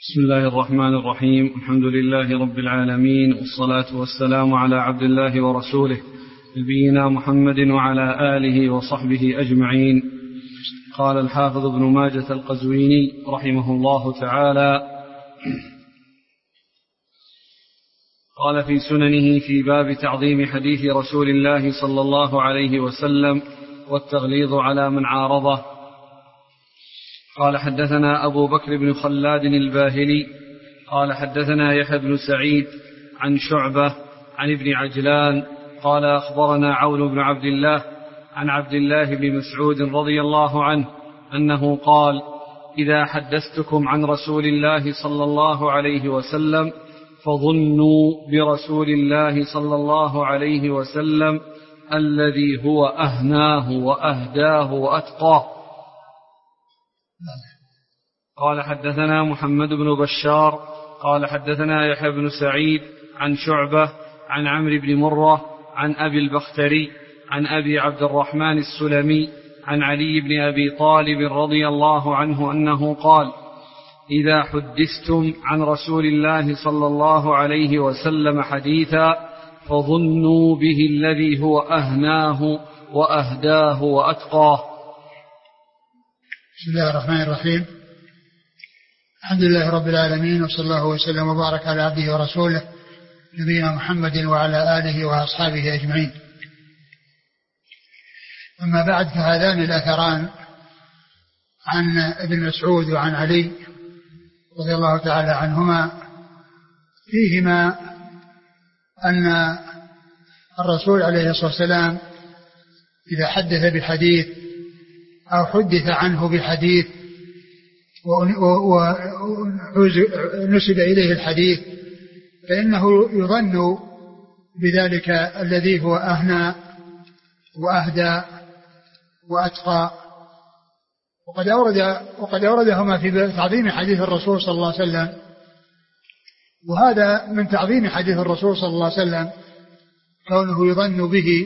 بسم الله الرحمن الرحيم. الحمد لله رب العالمين، والصلاة والسلام على عبد الله ورسوله نبينا محمد وعلى آله وصحبه أجمعين. قال الحافظ ابن ماجة القزويني رحمه الله تعالى: قال في سننه في باب تعظيم حديث رسول الله صلى الله عليه وسلم والتغليظ على من عارضه. قال حدثنا أبو بكر بن خلاد الباهلي قال حدثنا يحيى بن سعيد عن شعبة عن ابن عجلان قال أخبرنا عون بن عبد الله عن عبد الله بن مسعود رضي الله عنه أنه قال: إذا حدثتكم عن رسول الله صلى الله عليه وسلم فظنوا برسول الله صلى الله عليه وسلم الذي هو أهناه وأهداه وأتقاه. قال حدثنا محمد بن بشار قال حدثنا يحيى بن سعيد عن شعبة عن عمرو بن مرة عن أبي البختري عن أبي عبد الرحمن السلمي عن علي بن أبي طالب رضي الله عنه أنه قال: إذا حدثتم عن رسول الله صلى الله عليه وسلم حديثا فظنوا به الذي هو أهناه وأهداه وأتقاه. بسم الله الرحمن الرحيم. الحمد لله رب العالمين، وصلى الله وسلم وبارك على عبده ورسوله نبينا محمد وعلى آله وأصحابه أجمعين. أما بعد، فهذان الأثران عن ابن مسعود وعن علي رضي الله تعالى عنهما فيهما أن الرسول عليه الصلاة والسلام إذا حدث بحديث أو حدث عنه بحديث ونسب إليه الحديث فإنه يظن بذلك الذي هو أهنى وأهدى وأتقى. وقد أوردهما في تعظيم حديث الرسول صلى الله عليه وسلم، وهذا من تعظيم حديث الرسول صلى الله عليه وسلم كونه يظن به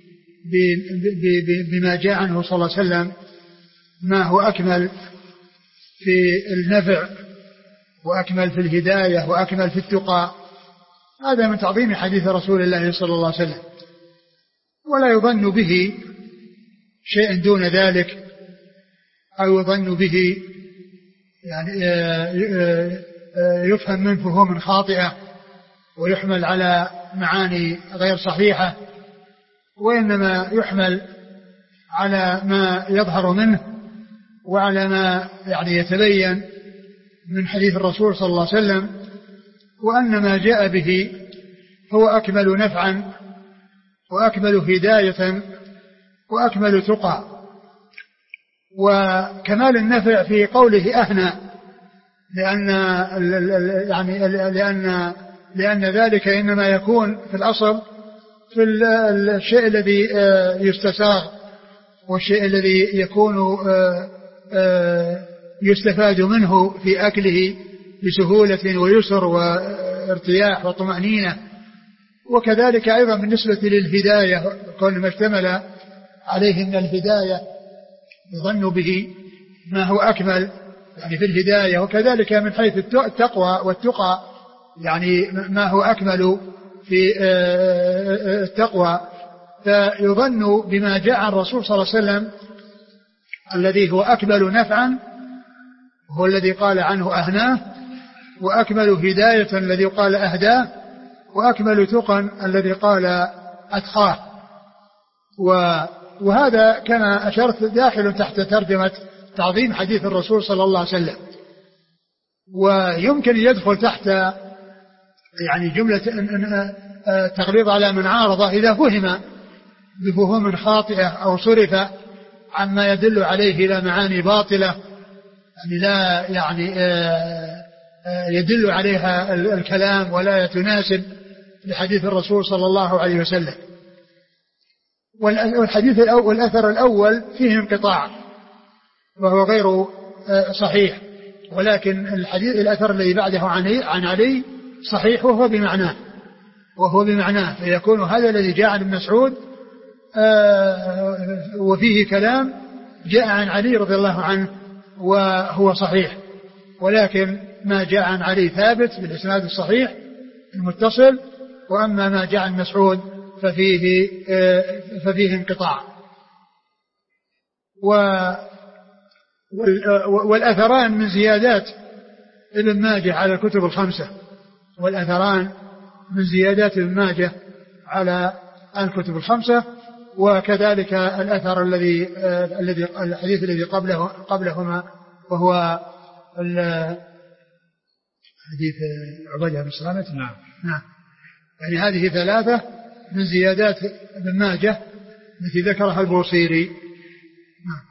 بما جاء عنه صلى الله عليه وسلم ما هو أكمل في النفع وأكمل في الهداية وأكمل في التقى. هذا من تعظيم حديث رسول الله صلى الله عليه وسلم، ولا يظن به شيء دون ذلك، أو يظن به يعني يفهم من فهوم خاطئة ويحمل على معاني غير صحيحة، وإنما يحمل على ما يظهر منه وعلى ما يعني يتبين من حديث الرسول صلى الله عليه وسلم، وأن ما جاء به هو أكمل نفعا وأكمل هداية وأكمل تقى. وكمال النفع في قوله أهنى، لأن ذلك إنما يكون في الأصل في الشيء الذي يستساغ والشيء الذي يكون يستفاد منه في أكله بسهولة ويسر وارتياح وطمأنينة. وكذلك أيضا بالنسبة للهداية، كل ما اشتمل عليه من الهداية يظن به ما هو أكمل يعني في الهداية، وكذلك من حيث التقوى والتقى يعني ما هو أكمل في التقوى. فيظن بما جاء عن الرسول صلى الله عليه وسلم الذي هو أكمل نفعا، هو الذي قال عنه أهناه، وأكمل هداية الذي قال أهداه، وأكمل تقى الذي قال أتقاه. وهذا كما أشرت داخل تحت ترجمة تعظيم حديث الرسول صلى الله عليه وسلم. ويمكن يدخل تحت يعني جملة تغليظ على من عارضه إذا فهم بفهوم خاطئة أو صرف عما يدل عليه إلى معاني باطلة يعني لا يعني يدل عليها الكلام ولا تناسب لحديث الرسول صلى الله عليه وسلم. والحديث الأول الأثر الأول فيه انقطاع وهو غير صحيح، ولكن الأثر الذي بعده عن علي صحيح وهو بمعناه فيكون هذا الذي جاء عن ابن مسعود وفيه كلام جاء عن علي رضي الله عنه وهو صحيح، ولكن ما جاء عن علي ثابت بالإسناد الصحيح المتصل، وأما ما جاء عن مسعود ففيه انقطاع. والأثران من زيادات ابن ماجه على الكتب الخمسة، والأثران من زيادات ابن ماجه على الكتب الخمسة، وكذلك الأثر الحديث الذي قبلهما وهو حديث عبادة بن الصامت. نعم. يعني هذه ثلاثة من زيادات ابن ماجه التي ذكرها البوصيري. نعم.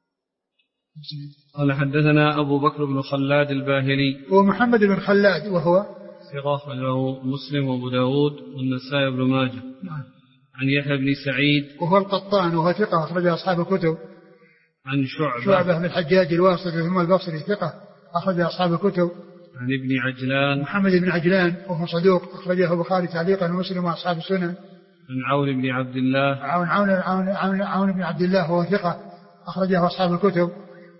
قال حدثنا أبو بكر بن خلاد الباهلي ومحمد بن خلاد وهو ثقة له مسلم وأبو داود والنسائي بن ماجه. نعم. عن يحيى بن سعيد وهو القطان وهو ثقة أخرج أصحاب الكتب. عن شعبة بن الحجاج الواسطي ثم البصري ثقة أخرج أصحاب الكتب. عن ابن عجلان محمد بن عجلان وهو صدوق أخرجه البخاري تعليقا ومسلم وأصحاب السنن. عن عون بن عبد الله عون بن عبد الله وهو ثقة أخرجه أصحاب الكتب.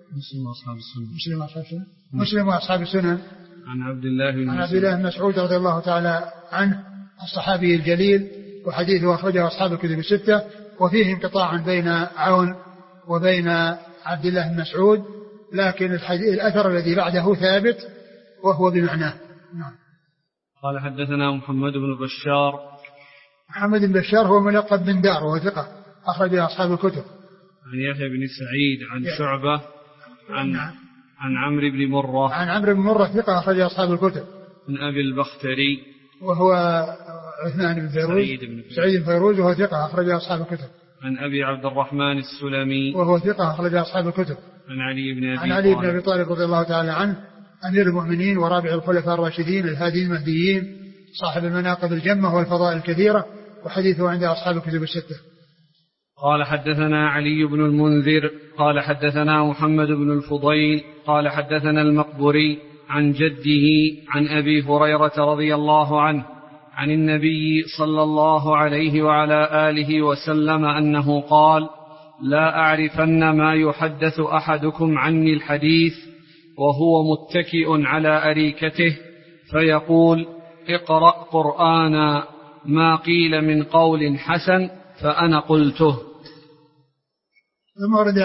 مسلم وأصحاب السنن. عن عبد الله بن مسعود رضي الله تعالى عنه الصحابي الجليل، وحديثه أخرجه أصحاب الكتب الستة، وفيه انقطاع بين عون وبين عبد الله بن مسعود، لكن الأثر الذي بعده ثابت وهو بمعناه. نعم. قال حدثنا محمد بن بشار. محمد بن بشار هو ملقب بن دار وهو ثقة أخرجه أصحاب الكتب. عن يحيى بن سعيد عن شعبة عن عمرو بن مرة. عن عمرو بن مرة ثقة أخرج أصحاب الكتب. عن أبي البختري وهو عثمان بن فيروز سعيد بن فيروز وهو ثقة أخرج أصحاب الكتب. عن أبي عبد الرحمن السلمي وهو ثقة أخرج أصحاب الكتب. عن علي بن أبي طالب رضي الله تعالى عنه أمير المؤمنين ورابع الخلفاء الراشدين الهادي المهديين صاحب المناقب الجمة والفضائل الكثيرة، وحديثه عند أصحاب الكتب الستة. قال حدثنا علي بن المنذر قال حدثنا محمد بن الفضيل قال حدثنا المقبري عن جده عن أبي هريرة رضي الله عنه عن النبي صلى الله عليه وعلى آله وسلم أنه قال: لا أعرفن ما يحدث أحدكم عني الحديث وهو متكئ على أريكته فيقول: اقرأ قرآنا ما قيل من قول حسن فأنا قلته. ثم ورد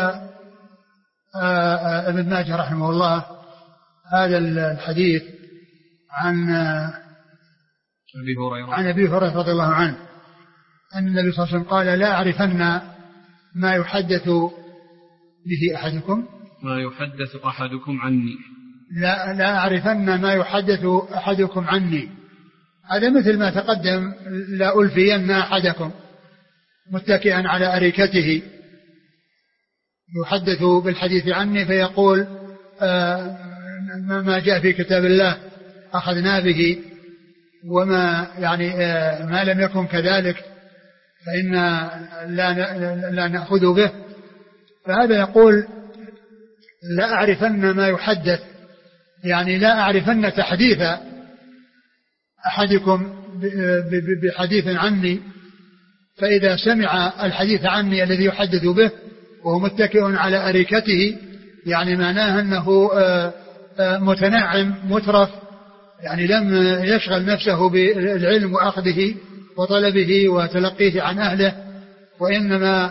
ابن ماجه رحمه الله هذا الحديث عن أبي هريرة رضي الله عنه أن النبي صلى الله عليه وسلم قال: لا أعرفن ما يحدث به أحدكم عني. لا أعرفن ما يحدث أحدكم عني. هذا مثل ما تقدم: لا ألفين أحدكم متكئا على أريكته يحدث بالحديث عني فيقول ما جاء في كتاب الله أخذنا به، وما يعني ما لم يكن كذلك فإن لا نأخذ به. فهذا يقول: لا أعرفن ما يحدث، يعني لا أعرفن تحديث أحدكم بحديث عني، فإذا سمع الحديث عني الذي يحدث به وهو متكئ على أريكته يعني معناه أنه متنعم مترف، يعني لم يشغل نفسه بالعلم وأخذه وطلبه وتلقيه عن أهله، وإنما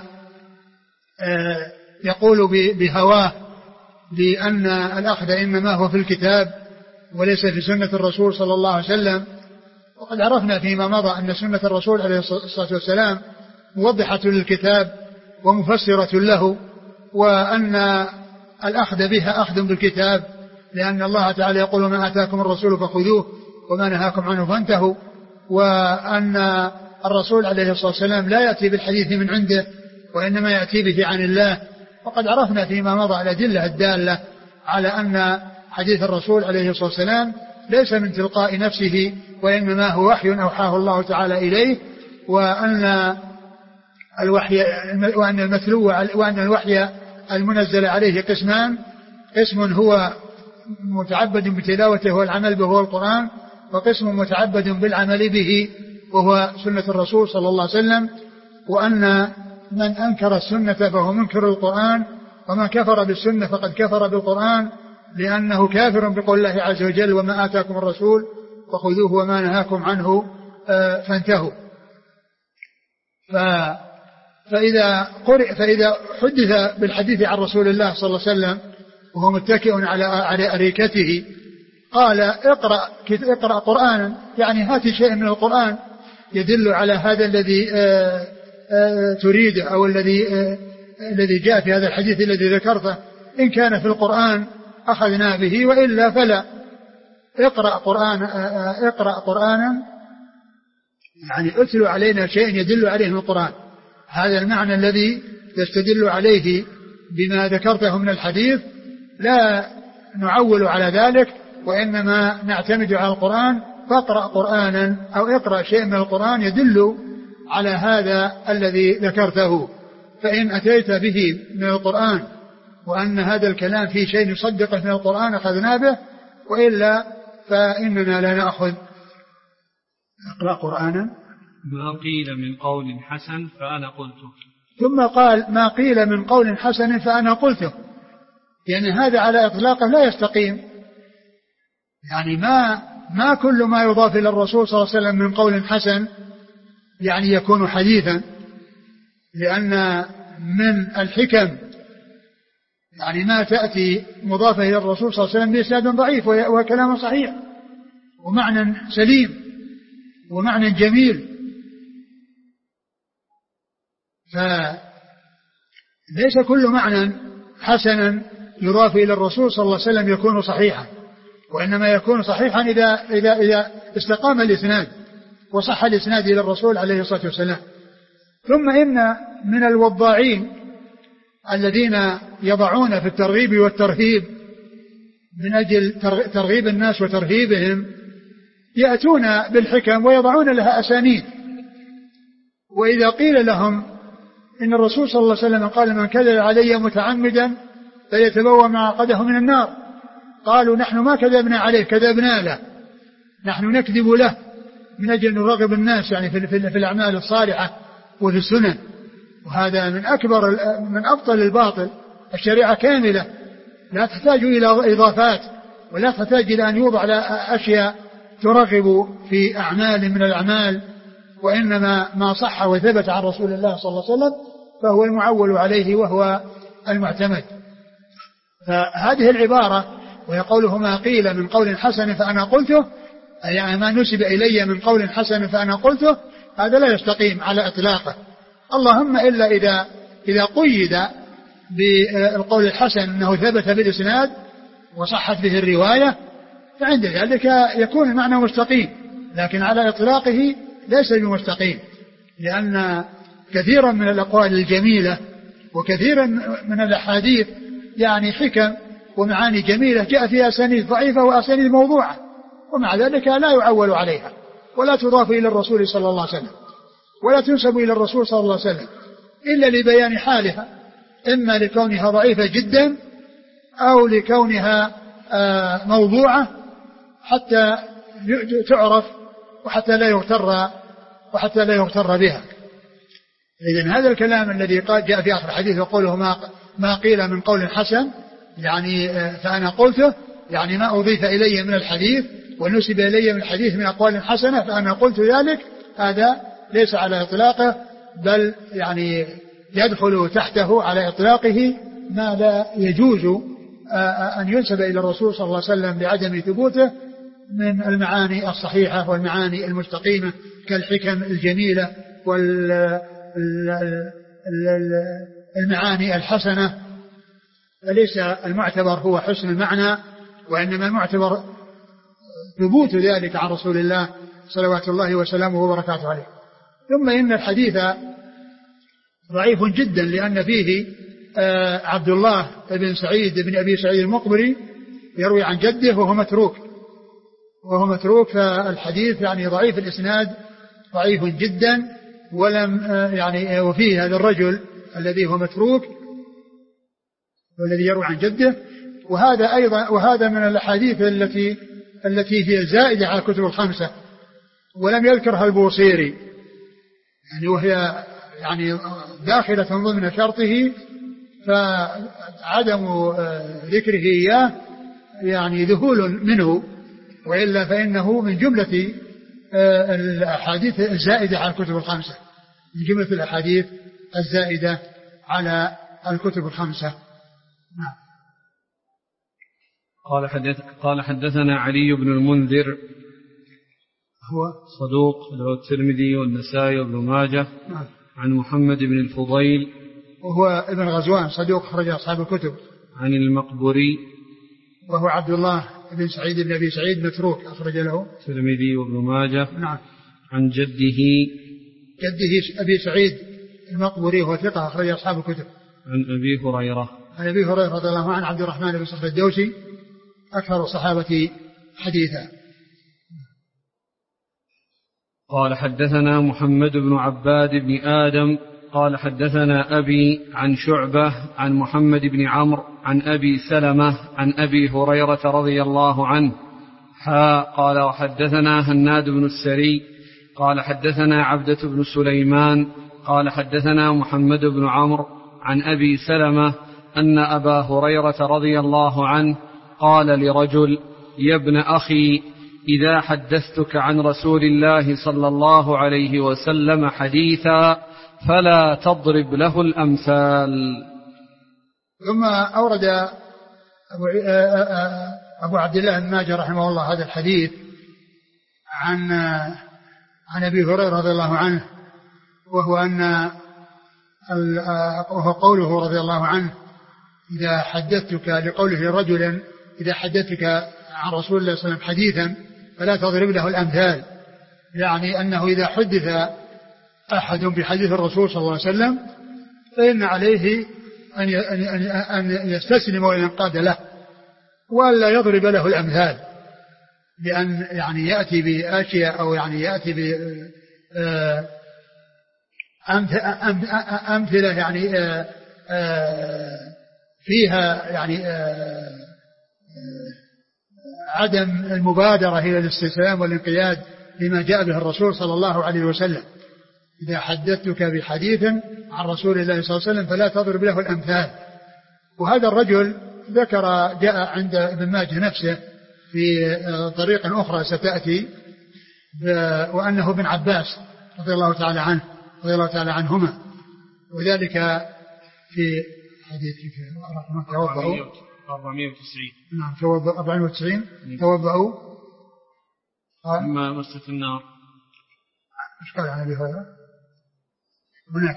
يقول بهواه لأن الأخذ إنما هو في الكتاب وليس في سنة الرسول صلى الله عليه وسلم. وقد عرفنا فيما مضى أن سنة الرسول عليه الصلاة والسلام موضحة للكتاب ومفسرة له، وأن الأخذ بها أخذ بالكتاب، لأن الله تعالى يقول: ما آتاكم الرسول فخذوه وما نهاكم عنه فانتهوا. وأن الرسول عليه الصلاة والسلام لا يأتي بالحديث من عنده وإنما يأتي به عن الله. وقد عرفنا فيما مضى الأدلة الدالة على أن حديث الرسول عليه الصلاة والسلام ليس من تلقاء نفسه وإنما هو وحي أوحاه الله تعالى إليه، وأن الوحي المنزل عليه قسمان: قسم هو متعبد بتلاوته والعمل به هو القرآن، وقسم متعبد بالعمل به وهو سنة الرسول صلى الله عليه وسلم. وأن من أنكر السنة فهو منكر القرآن، ومن كفر بالسنة فقد كفر بالقرآن، لأنه كافر بقول الله عز وجل وما آتاكم الرسول فخذوه وما نهاكم عنه فانتهوا. فإذا حدث بالحديث عن رسول الله صلى الله عليه وسلم وهو متكئ على أريكته قال اقرأ قرآنا، يعني هات شيء من القرآن يدل على هذا الذي تريده أو الذي جاء في هذا الحديث الذي ذكرته، إن كان في القرآن أخذنا به وإلا فلا. اقرأ قرآنا يعني اتلو علينا شيء يدل عليه من القرآن. هذا المعنى الذي يستدل عليه بما ذكرته من الحديث، لا نعول على ذلك وإنما نعتمد على القرآن. فاقرأ قرآنا أو اقرأ شيء من القرآن يدل على هذا الذي ذكرته. فإن أتيت به من القرآن وأن هذا الكلام فيه شيء يصدقه من القرآن أخذنا به، وإلا فإننا لا نأخذ. اقرأ قرآنا ما قيل من قول حسن فأنا قلته. ثم قال ما قيل من قول حسن فأنا قلته، يعني هذا على إطلاقه لا يستقيم. يعني ما كل ما يضاف إلى الرسول صلى الله عليه وسلم من قول حسن يعني يكون حديثا، لأن من الحكم يعني ما تأتي مضافة إلى الرسول صلى الله عليه وسلم بإسناد ضعيف وكلام صحيح ومعنى سليم ومعنى جميل. فليس كل معنى حسنا يضاف إلى الرسول صلى الله عليه وسلم يكون صحيحا، وإنما يكون صحيحا إذا استقام الإسناد وصح الإسناد إلى الرسول عليه الصلاة والسلام. ثم إن من الوضاعين الذين يضعون في الترغيب والترهيب من أجل ترغيب الناس وترهيبهم يأتون بالحكم ويضعون لها أسانيد. وإذا قيل لهم إن الرسول صلى الله عليه وسلم قال من كذب علي متعمدا فليتبوأ مقعده من النار، قالوا نحن ما كذبنا عليه، كذبنا له، نحن نكذب له من أجل نرغب الناس يعني في الأعمال الصالحة وفي السنن. وهذا من أبطل الباطل. الشريعة كاملة لا تحتاج إلى إضافات ولا تحتاج إلى أن يوضع أشياء ترغب في أعمال من الأعمال، وإنما ما صح وثبت عن رسول الله صلى الله عليه وسلم فهو المعول عليه وهو المعتمد. فهذه العبارة ويقوله ما قيل من قول حسن فأنا قلته، يعني ما نسب إلي من قول حسن فأنا قلته، هذا لا يستقيم على إطلاقه. اللهم إلا إذا قيد بالقول الحسن أنه ثبت بالإسناد وصحت به الرواية فعند ذلك يكون المعنى مستقيم، لكن على إطلاقه ليس بمستقيم، لأن كثيرا من الأقوال الجميلة وكثيرا من الأحاديث يعني حكم ومعاني جميلة جاء فيها أسانيد ضعيفة وأسانيد موضوعة، ومع ذلك لا يعول عليها ولا تضاف إلى الرسول صلى الله عليه وسلم ولا تنسب إلى الرسول صلى الله عليه وسلم إلا لبيان حالها، إما لكونها ضعيفة جدا أو لكونها موضوعة حتى تعرف وحتى لا يغتر بها. إذن هذا الكلام الذي جاء في آخر الحديث وقوله ما قيل من قول حسن يعني فأنا قلته، يعني ما أضيف إلي من الحديث ونسب إلي من الحديث من أقوال حسنة فأنا قلت ذلك، هذا ليس على إطلاقه، بل يعني يدخل تحته على إطلاقه ما لا يجوز أن ينسب إلى الرسول صلى الله عليه وسلم بعدم ثبوته من المعاني الصحيحة والمعاني المستقيمة كالحكم الجميلة والمعاني الحسنة. فليس المعتبر هو حسن المعنى، وإنما المعتبر ثبوت ذلك عن رسول الله صلوات الله وسلامه وبركاته عليه. ثم إن الحديث ضعيف جدا لأن فيه عبد الله بن سعيد بن أبي سعيد المقبري يروي عن جده وهو متروك فالحديث يعني ضعيف الإسناد، ضعيف جدا، ولم يعني وفيه هذا الرجل الذي هو متروك والذي يروي عن جده. وهذا من الأحاديث التي هي زائدة على الكتب الخمسة ولم يذكرها البوصيري، يعني وهي يعني داخلة ضمن شرطه، فعدم ذكره إياه يعني ذهول منه، وإلا فإنه من جملة الأحاديث الزائدة على الكتب الخمسة، من جملة الأحاديث الزائدة على الكتب الخمسة. نعم. قال حدثنا علي بن المنذر هو صدوق له الترمذي والنسائي وابن ماجه. نعم. عن محمد بن الفضيل وهو ابن غزوان صدوق أخرج أصحاب الكتب. عن المقبري وهو عبد الله بن سعيد بن أبي سعيد متروك أخرج له الترمذي وابن ماجه. نعم. عن جده أبي سعيد المقبري وهو ثقة أخرج أصحاب الكتب. عن أبي هريرة رضي الله عنه عبد الرحمن بن صخر الدوسي أكثر الصحابة حديثا. قال حدثنا محمد بن عباد بن آدم قال حدثنا أبي عن شعبة عن محمد بن عمرو عن أبي سلمة عن أبي هريرة رضي الله عنه قال وحدثنا هناد بن السري قال حدثنا عبدة بن سليمان قال حدثنا محمد بن عمرو عن أبي سلمة أن أبا هريرة رضي الله عنه قال لرجل: يا ابن أخي، إذا حدثتك عن رسول الله صلى الله عليه وسلم حديثا فلا تضرب له الأمثال. ثم أورد أبو عبد الله بن ماجه رحمه الله هذا الحديث عن أبي هريرة رضي الله عنه، وهو قوله رضي الله عنه: إذا حدثتك، لقوله رجلا إذا حدثتك عن رسول الله صلى الله عليه وسلم حديثا فلا تضرب له الأمثال، يعني أنه إذا حدث أحد بحديث الرسول صلى الله عليه وسلم فإن عليه أن يستسلم وينقاد له ولا يضرب له الأمثال، بأن يعني يأتي بأشياء أو يعني يأتي أمثلة يعني فيها يعني عدم المبادرة إلى الاستسلام والانقياد لما جاء به الرسول صلى الله عليه وسلم. إذا حدثتك بحديث عن رسول الله صلى الله عليه وسلم فلا تضرب له الأمثال. وهذا الرجل جاء عند ابن ماجه نفسه في طريق أخرى ستأتي، وأنه ابن عباس رضي الله تعالى عنهما، وذلك في حديث توضأوا 490. نعم 490 توضأوا مما مست النار. ايش قال عن ابي هريره هناك؟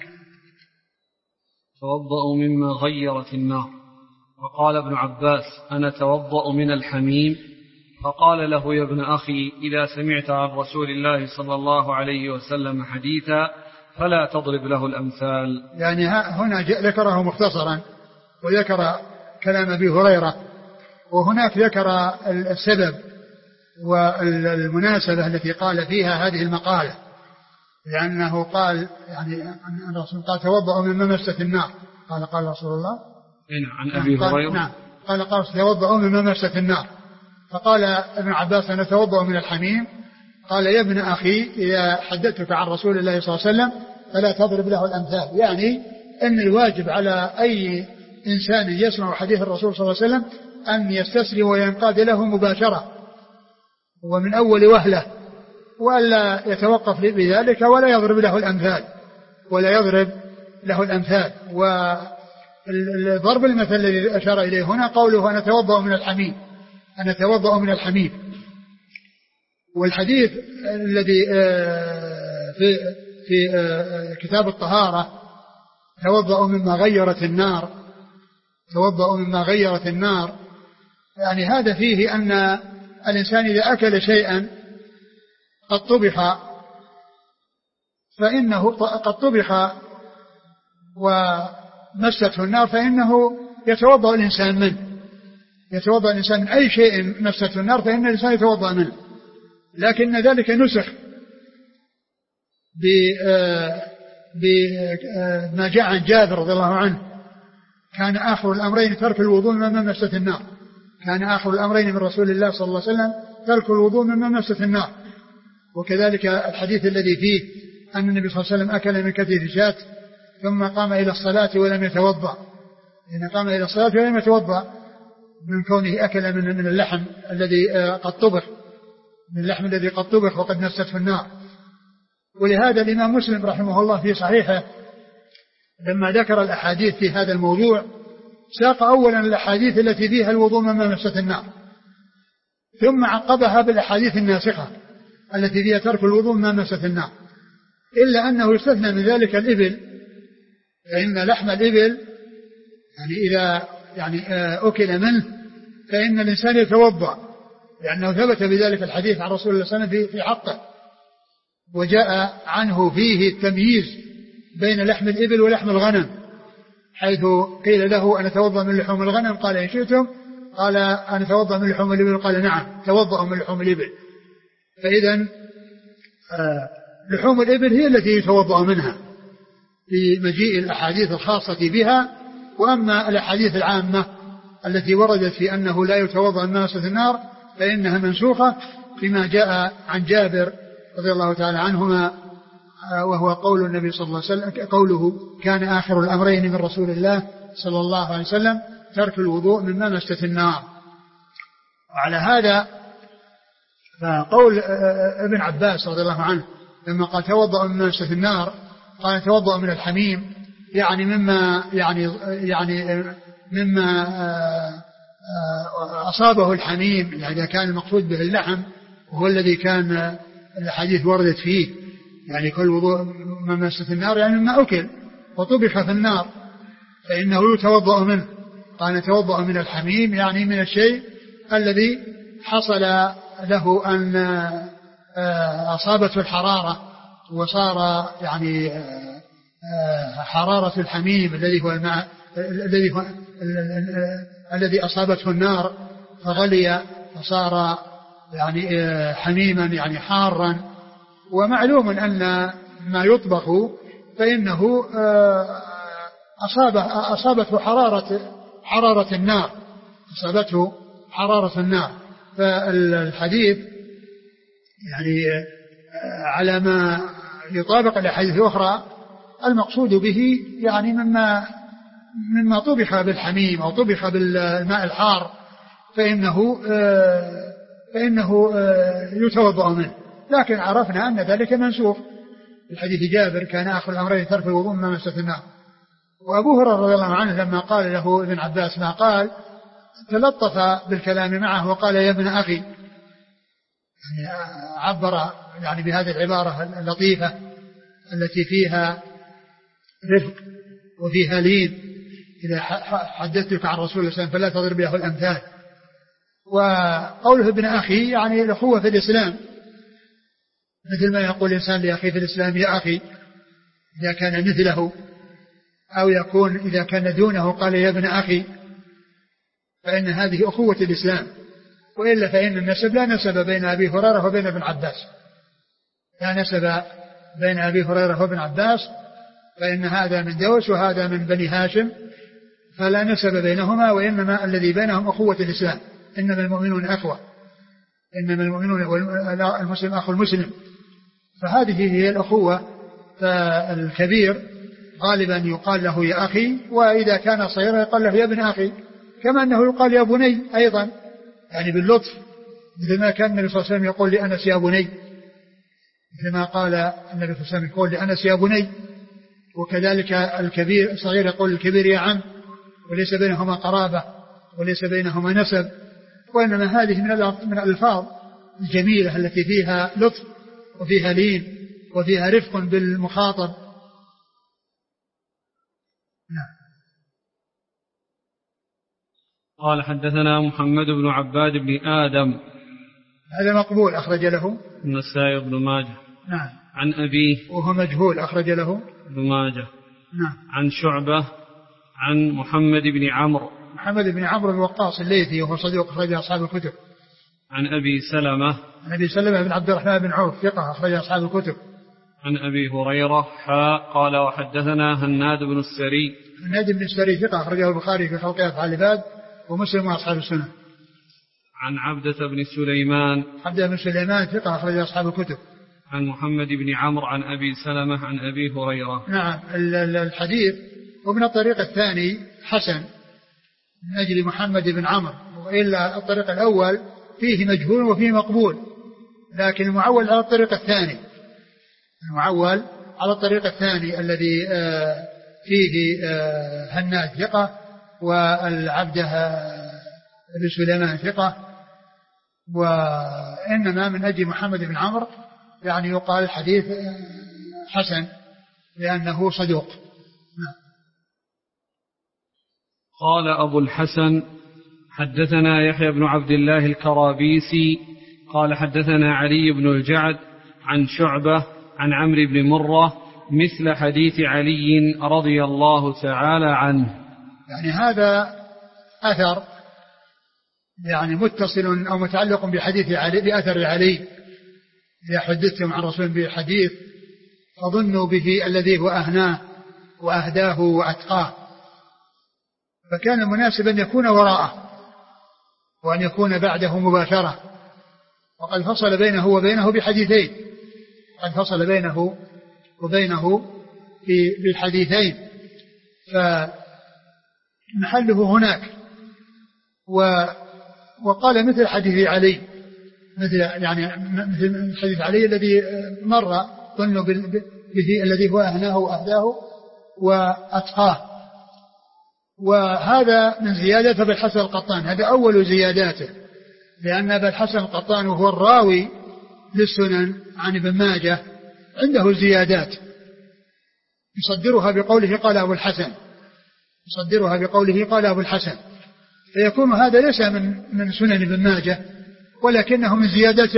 توضأوا مما غيرت النار. وقال ابن عباس: أنا توضأ من الحميم. فقال له: يا ابن أخي، إذا سمعت عن رسول الله صلى الله عليه وسلم حديثا فلا تضرب له الأمثال. يعني هنا ذكره مختصرا وذكر كلام أبي هريرة، وهناك ذكر السبب والمناسبة التي قال فيها هذه المقالة، لأنه قال يعني أن الرسول قال: توضأوا مما مست النار. قال رسول الله عن أبي هريرة نعم قال توضأوا مما مست النار. فقال ابن عباس: أنا توضأ من الحميم. قال: يا ابن أخي، إذا حدثتك عن رسول الله صلى الله عليه وسلم فلا تضرب له الأمثال، يعني أن الواجب على أي إنسان يسمع حديث الرسول صلى الله عليه وسلم أن يستسلم وينقاد له مباشرة ومن أول وهلة، وألا يتوقف بذلك ولا يضرب له الأمثال. والضرب المثل الذي أشار إليه هنا قوله: أنا توضأ من الحميم. والحديث الذي في كتاب الطهارة: توضأ مما غيرت النار، يعني هذا فيه أن الإنسان إذا أكل شيئا قد طبخ ومسته النار فإنه يتوضأ الإنسان من أي شيء مسته النار، فإن الإنسان يتوضأ منه. لكن ذلك نسخ بما جاء عن جابر رضي الله عنه: كان آخر الأمرين ترك الوضوء مما مست النار. كان آخر الأمرين من رسول الله صلى الله عليه وسلم ترك الوضوء مما مست النار. وكذلك الحديث الذي فيه أن النبي صلى الله عليه وسلم أكل من كتف شاة ثم قام إلى الصلاة ولم يتوضأ. من كونه أكل من اللحم الذي قد طبخ، من اللحم الذي قد طبخ وقد نسته النار. ولهذا الإمام مسلم رحمه الله في صحيحه لما ذكر الأحاديث في هذا الموضوع ساق أولا الأحاديث التي فيها الوضوء مما مسته النار، ثم عقبها بالأحاديث الناسخة التي فيها ترك الوضوء مما مسته النار، إلا أنه يستثنى من ذلك الإبل، فإن لحم الإبل يعني إذا أكل منه فإن الإنسان يتوضأ، لأنه ثبت بذلك الحديث عن رسول الله صلى الله عليه وسلم في حقه، وجاء عنه فيه التمييز بين لحم الإبل ولحم الغنم، حيث قيل له أنا أتوضأ من لحوم الغنم قال إن شئتم، قال أنا أتوضأ من لحوم الإبل قال نعم توضأ من لحوم الإبل. فإذا لحوم الإبل هي التي يتوضأ منها في مجيء الأحاديث الخاصة بها، وأما الأحاديث العامة التي وردت في أنه لا يتوضأ من مسة النار فإنها منسوخة بما جاء عن جابر رضي الله تعالى عنهما، وهو قول النبي صلى الله عليه وسلم، قوله كان آخر الأمرين من رسول الله صلى الله عليه وسلم ترك الوضوء مما مسته النار. وعلى هذا فقول ابن عباس رضي الله عنه لما قال توضأ مما مسته النار قال توضأ من الحميم، يعني مما أصابه الحميم، يعني إذا كان المقصود به اللحم وهو الذي كان الحديث وردت فيه، يعني كل وضوء مما مسته النار يعني مما أكل وطبخ في النار فإنه يتوضأ منه. قال يتوضأ من الحميم يعني من الشيء الذي حصل له أن أصابته الحرارة وصار يعني حرارة الحميم الذي هو الماء الذي أصابته النار فغلي فصار يعني حميما يعني حارا. ومعلوم أن ما يطبخ فإنه أصابته حرارة النار، أصابته حرارة النار. فالحديث يعني على ما يطابق الأحاديث الأخرى المقصود به يعني مما طبخ بالحميم أو طبخ بالماء الحار فإنه يتوضأ منه. لكن عرفنا أن ذلك منسوخ في حديث جابر كان آخر الأمرين ترك الوضوء مما مسته النار. وأبو هريرة رضي الله عنه لما قال له ابن عباس ما قال تلطف بالكلام معه وقال يا ابن أخي، يعني عبر يعني بهذه العبارة اللطيفة التي فيها رفق وفيها لين، إذا حدثتك عن رسول الله صلى الله عليه وسلم فلا تضرب له الأمثال. وقوله ابن أخي يعني الأخوة في الإسلام، مثل ما يقول الإنسان لأخي في الإسلام يا أخي إذا كان مثله، أو يكون إذا كان دونه قال يا ابن أخي، فإن هذه أخوة الإسلام. وإلا فإن النسب لا نسب بين أبي هريرة وبين ابن عباس، لا نسب بين أبي هريرة وابن عباس، فإن هذا من دوس وهذا من بني هاشم، فلا نسب بينهما، وإنما الذي بينهم أخوة الإسلام. إنما المؤمنون أخوة، إنما المؤمنون المسلم أخو المسلم، فهذه هي الأخوة. فالكبير غالبا يقال له يا أخي، وإذا كان صغيرا يقال له يا ابن أخي، كما أنه يقال يا بني أيضا يعني باللطف، مثل ما كان النبي صلى الله عليه وسلم يقول لأنس يا بني، مثل ما قال النبي صلى الله عليه وسلم يقول لأنس يا بني. وكذلك الكبير الصغير يقول الكبير يا عم، وليس بينهما قرابة وليس بينهما نسب، وإنما هذه من الألفاظ الجميلة التي فيها لطف وفيها لين وفيها رفق بالمخاطب. نعم. قال حدثنا محمد بن عباد بن آدم، هذا مقبول أخرج له النسائي بن ماجه. نعم. عن أبيه وهو مجهول أخرج له ابن ماجه. نعم. عن شعبة عن محمد بن عمرو، محمد بن عمرو بن وقاص الليثي وهو صديق أخرج أصحاب الكتب. عن أبي سلمة، عن أبي سلمة بن عبد الرحمن بن عوف ثقة أخرج أصحاب الكتب. عن أبي هريرة قال وحدثنا هناد بن السري، هناد بن السري ثقة أخرجه البخاري في خلق أفعال العباد ومسلم وأصحاب السنة. عن عبدة بن سليمان، عبدة بن سليمان ثقة أخرج أصحاب الكتب. عن محمد بن عمرو عن أبي سلمة عن أبي هريرة. نعم. الحديث ومن الطريق الثاني حسن من أجل محمد بن عمرو وإلا الطريق الأول فيه مجهول وفيه مقبول، لكن المعول على الطريق الثاني، المعول على الطريق الثاني الذي فيه هناد ثقة والعبده بن سليمان ثقة، وإنما من أجل محمد بن عمرو يعني يقال الحديث حسن لأنه صدوق. قال أبو الحسن حدثنا يحيى بن عبد الله الكرابيسي قال حدثنا علي بن الجعد عن شعبة عن عمرو بن مرة مثل حديث علي رضي الله تعالى عنه. يعني هذا أثر يعني متصل أو متعلق بحديث علي، بأثر علي. إذا حدثتم عن رسول بحديث فظنوا به الذي هو أهناه وأهداه وأتقاه، فكان المناسب أن يكون وراءه وأن يكون بعده مباشرة، وقد فصل بينه وبينه بحديثين، قد فصل بينه وبينه بالحديثين، فمحله هناك. وقال مثل حديث علي، مثل حديث علي الذي مر ظنوا به الذي هو أهناه وأهداه وأتقاه. وهذا من زيادة أبي الحسن القطان، هذا أول زياداته، لأن أبا الحسن القطان وهو الراوي للسنن عن ابن ماجه عنده زيادات يصدرها بقوله قال أبو الحسن، يصدرها بقوله قال أبو الحسن، فيكون هذا ليس من سنن ابن ماجه، ولكنه من زيادات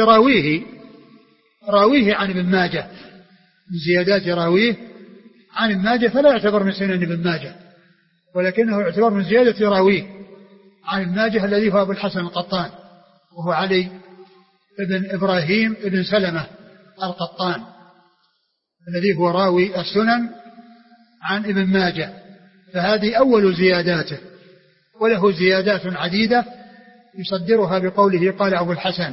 راويه عن ابن ماجه، من زيادات راويه عن ابن ماجه، فلا يعتبر من سنن ابن ماجه، ولكنه يعتبر من زيادة راويه عن ابن ماجه الذي هو أبو الحسن القطان، وهو علي ابن إبراهيم ابن سلمة القطان الذي هو راوي السنن عن ابن ماجه. فهذه أول زياداته، وله زيادات عديدة يصدرها بقوله قال أبو الحسن.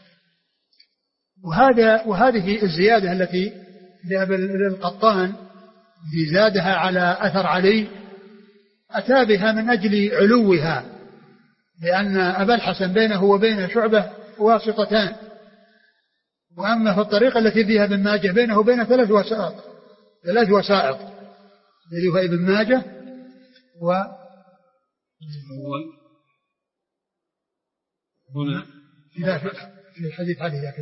وهذه الزيادة التي للقطان زادها على أثر علي أتى بها من أجل علوها، لأن أبا الحسن بينه وبين شعبة واسطتان، وأما في الطريقة التي فيها ابن ماجه بينه وبين ثلاث وسائط الذي هو ابن ماجه هنا في الحديث علي ذاك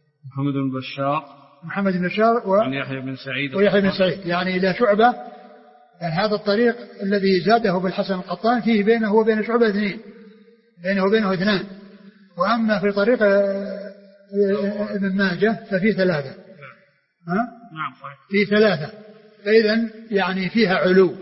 محمد بن بشار ويحيى بن سعيد يعني إلى شعبة. يعني هذا الطريق الذي زاده بالحسن القطان فيه بينه وبين شعبة اثنين، بينه وبينه اثنان، وأما في طريق ابن ماجه ففيه ثلاثة. نعم فيه ثلاثة، فإذا يعني فيها علو،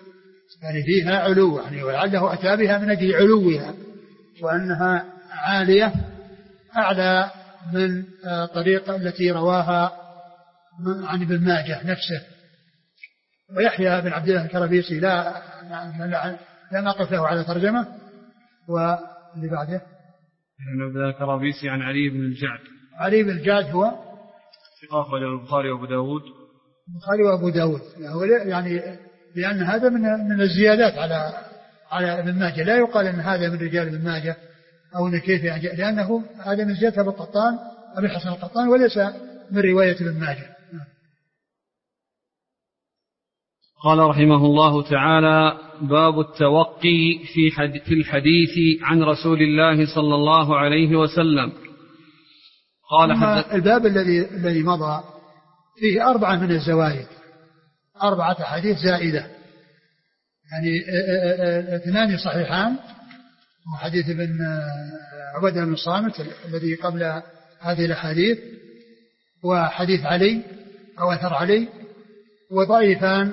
يعني ولعله أتى بها من أجل علوها، وأنها عالية أعلى من طريقة التي رواها عن ابن ماجه نفسه. ويحيى بن عبد الله الكرابيسي لا نقف له على ترجمة. واللي بعده ابن عبد الله الكرابيسي عن علي بن الجعد. علي بن الجعد هو ثقة أخرجه البخاري وأبو داود. البخاري وأبو داود، يعني لأن هذا من الزيادات على ابن ماجه، لا يقال أن هذا من رجال ابن ماجه أو أن كيف يعني، لأنه هذا من زيادة أبي الحسن القطان وليس من رواية ابن ماجه. قال رحمه الله تعالى: باب التوقي في الحديث عن رسول الله صلى الله عليه وسلم. قال الباب الذي مضى فيه 4 من الزوائد، 4 حديث زائدة، يعني 2 صحيحان، وحديث ابن عبادة بن الصامت الذي قبل هذه الأحاديث، وحديث علي أو أثر علي، وضعيفان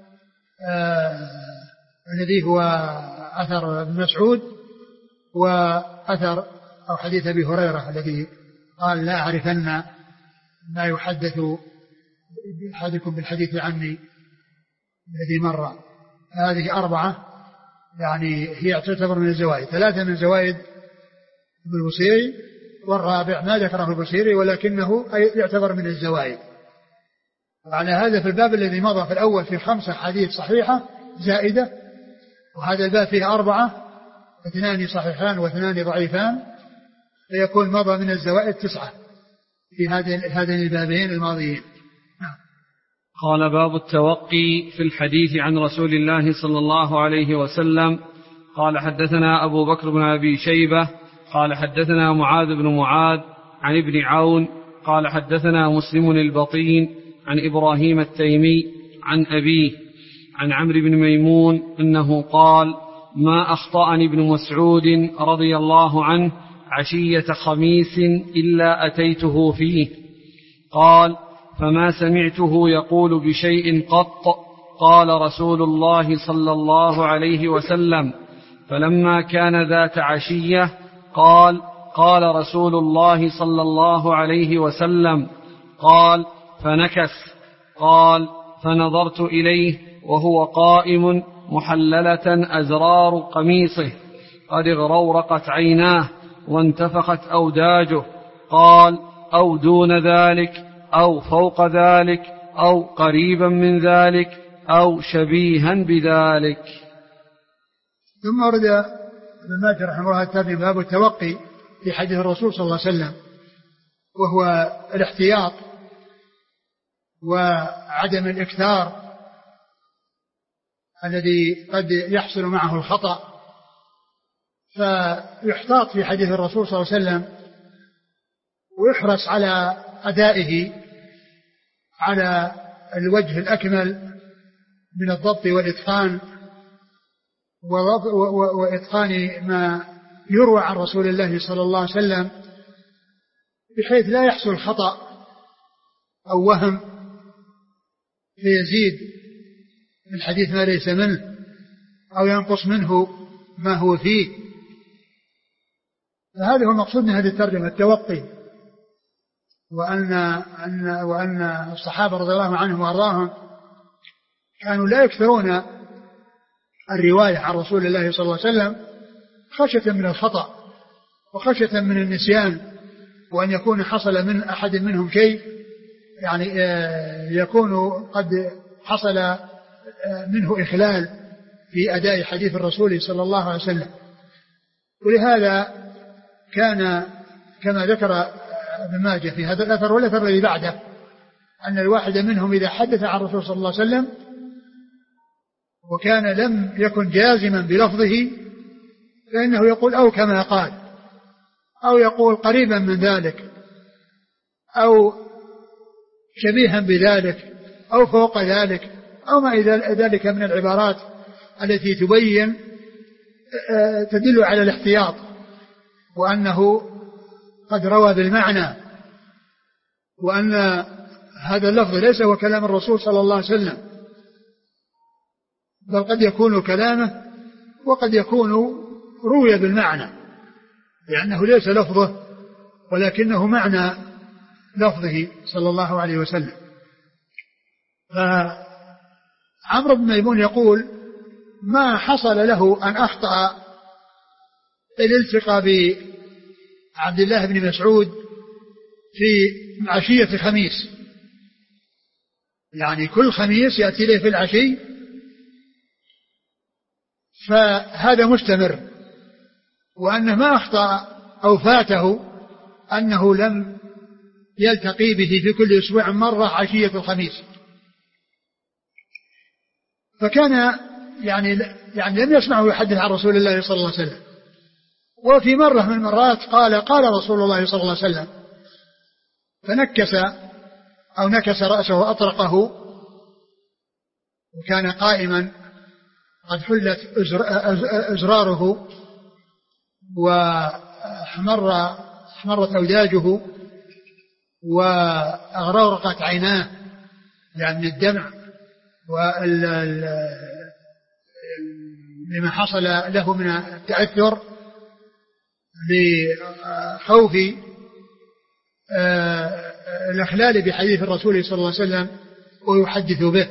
الذي هو أثر ابن مسعود وأثر أو حديث أبي هريرة الذي قال لا أعرفن ما يحدث أحدكم بالحديث عني الذي مر. هذه 4 يعني هي تعتبر من الزوائد، 3 من زوائد ابن البصيري، والرابع ما ذكره البصيري ولكنه يعتبر من الزوائد. وعلى هذا في الباب الذي مضى في الأول في 5 حديث صحيحة زائدة، وهذا الباب فيه 4 اثنان صحيحان واثنان ضعيفان، فيكون مضى من الزوائد 9 في هذين البابين الماضيين. قال: باب التوقي في الحديث عن رسول الله صلى الله عليه وسلم. قال: حدثنا أبو بكر بن أبي شيبة قال: حدثنا معاذ بن معاذ عن ابن عون قال: حدثنا مسلم البطين عن إبراهيم التيمي عن أبيه عن عمرو بن ميمون أنه قال: ما أخطأني ابن مسعود رضي الله عنه عشية خميس إلا أتيته فيه. قال: فما سمعته يقول بشيء قط. قال رسول الله صلى الله عليه وسلم: فلما كان ذات عشية قال رسول الله صلى الله عليه وسلم: قال: فنكث. قال: فنظرت إليه وهو قائم محللة أزرار قميصه قد اغرورقت عيناه وانتفخت أوداجه. قال: أو دون ذلك أو فوق ذلك أو قريبا من ذلك أو شبيها بذلك. ثم ورد ابن ماجه رحمه الله تعالى باب التوقي في حديث الرسول صلى الله عليه وسلم، وهو الاحتياط وعدم الإكثار الذي قد يحصل معه الخطأ، فيحتاط في حديث الرسول صلى الله عليه وسلم ويحرص على أدائه على الوجه الأكمل من الضبط والإتقان وإتقان ما يروى عن رسول الله صلى الله عليه وسلم، بحيث لا يحصل خطأ أو وهم فيزيد الحديث ما ليس منه أو ينقص منه ما هو فيه. فهذا هو المقصود من هذه الترجمة، التوقي، وأن الصحابة رضي الله عنهم وأرضاهم كانوا لا يكثرون الرواية عن رسول الله صلى الله عليه وسلم خشية من الخطأ وخشية من النسيان، وأن يكون حصل من أحد منهم شيء يعني يكون قد حصل منه إخلال في أداء حديث الرسول صلى الله عليه وسلم. ولهذا كان كما ذكر ابن ماجه في هذا الأثر والأثر الذي بعده أن الواحد منهم إذا حدث عن الرسول صلى الله عليه وسلم وكان لم يكن جازما بلفظه فإنه يقول أو كما قال، أو يقول قريبا من ذلك، أو شبيها بذلك، أو فوق ذلك، أو ما إلى ذلك من العبارات التي تبين تدل على الاحتياط وأنه قد روى بالمعنى، وأن هذا اللفظ ليس هو كلام الرسول صلى الله عليه وسلم، بل قد يكون كلامه وقد يكون روي بالمعنى، لأنه ليس لفظه ولكنه معنى لفظه صلى الله عليه وسلم. فعمرو بن ميمون يقول: ما حصل له أن أخطأ الالتقاء بعبد الله بن مسعود في عشية خميس، يعني كل خميس يأتي له في العشي، فهذا مستمر، وأنه ما أخطأ أو فاته أنه لم يلتقي به في كل أسبوع مرة عشية الخميس. فكان يعني لم يسمعه يحدث عن رسول الله صلى الله عليه وسلم. وفي مرة من المرات قال رسول الله صلى الله عليه وسلم، فنكس أو نكس رأسه وأطرقه، وكان قائما قد حلت أزراره وحمرت أوداجه وأغرورقت عيناه يعني من الدمع لما حصل له من التأثر لخوف الإخلال بحديث الرسول صلى الله عليه وسلم ويحدث به.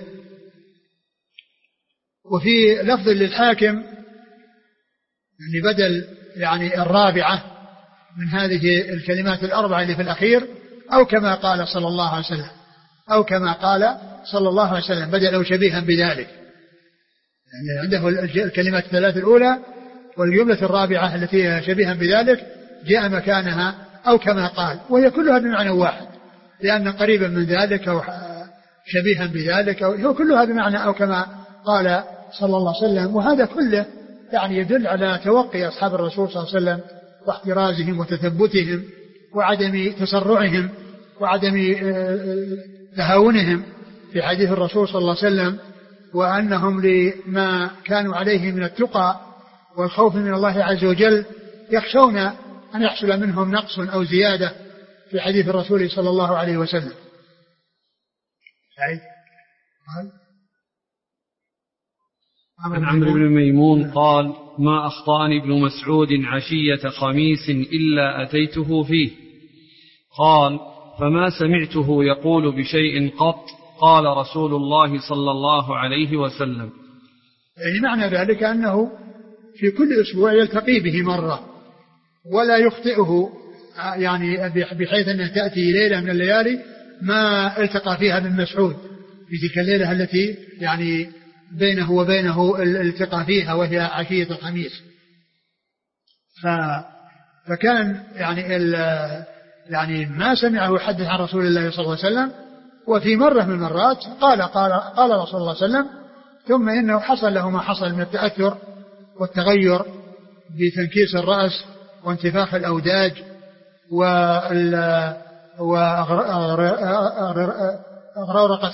وفي لفظ للحاكم يعني بدل يعني الرابعة من هذه الكلمات الأربعة اللي في الأخير أو كما قال صلى الله عليه وسلم، أو كما قال صلى الله عليه وسلم بدل أو شبيها بذلك، يعني عنده الكلمات الثلاث الأولى والجملة الرابعة التي هي شبيها بذلك جاء مكانها أو كما قال، وهي كلها بمعنى واحد، لأن قريبا من ذلك أو شبيها بذلك هو كلها بمعنى أو كما قال صلى الله عليه وسلم. وهذا كله يعني يدل على توقي أصحاب الرسول صلى الله عليه وسلم واحترازهم وتثبتهم وعدم تسرعهم وعدم تهاونهم في حديث الرسول صلى الله عليه وسلم، وأنهم لما كانوا عليه من التقى والخوف من الله عز وجل يخشون أن يحصل منهم نقص أو زيادة في حديث الرسول صلى الله عليه وسلم. عن عمرو بن ميمون قال: ما أخطأني ابن مسعود عشية خميس إلا أتيته فيه. قال: فما سمعته يقول بشيء قط قال رسول الله صلى الله عليه وسلم. يعني معنى ذلك أنه في كل أسبوع يلتقي به مرة ولا يخطئه، يعني بحيث أنها تأتي ليلة من الليالي ما التقى فيها ابن مسعود في تلك الليلة التي يعني بينه وبينه الالتقى فيها وهي عشية الخميس. فكان يعني ما سمعه يحدث عن رسول الله صلى الله عليه وسلم. وفي مرة من المرات قال رسول الله صلى الله عليه وسلم، ثم إنه حصل له ما حصل من التأثر والتغير بتنكيس الرأس وانتفاخ الأوداج وغرورقة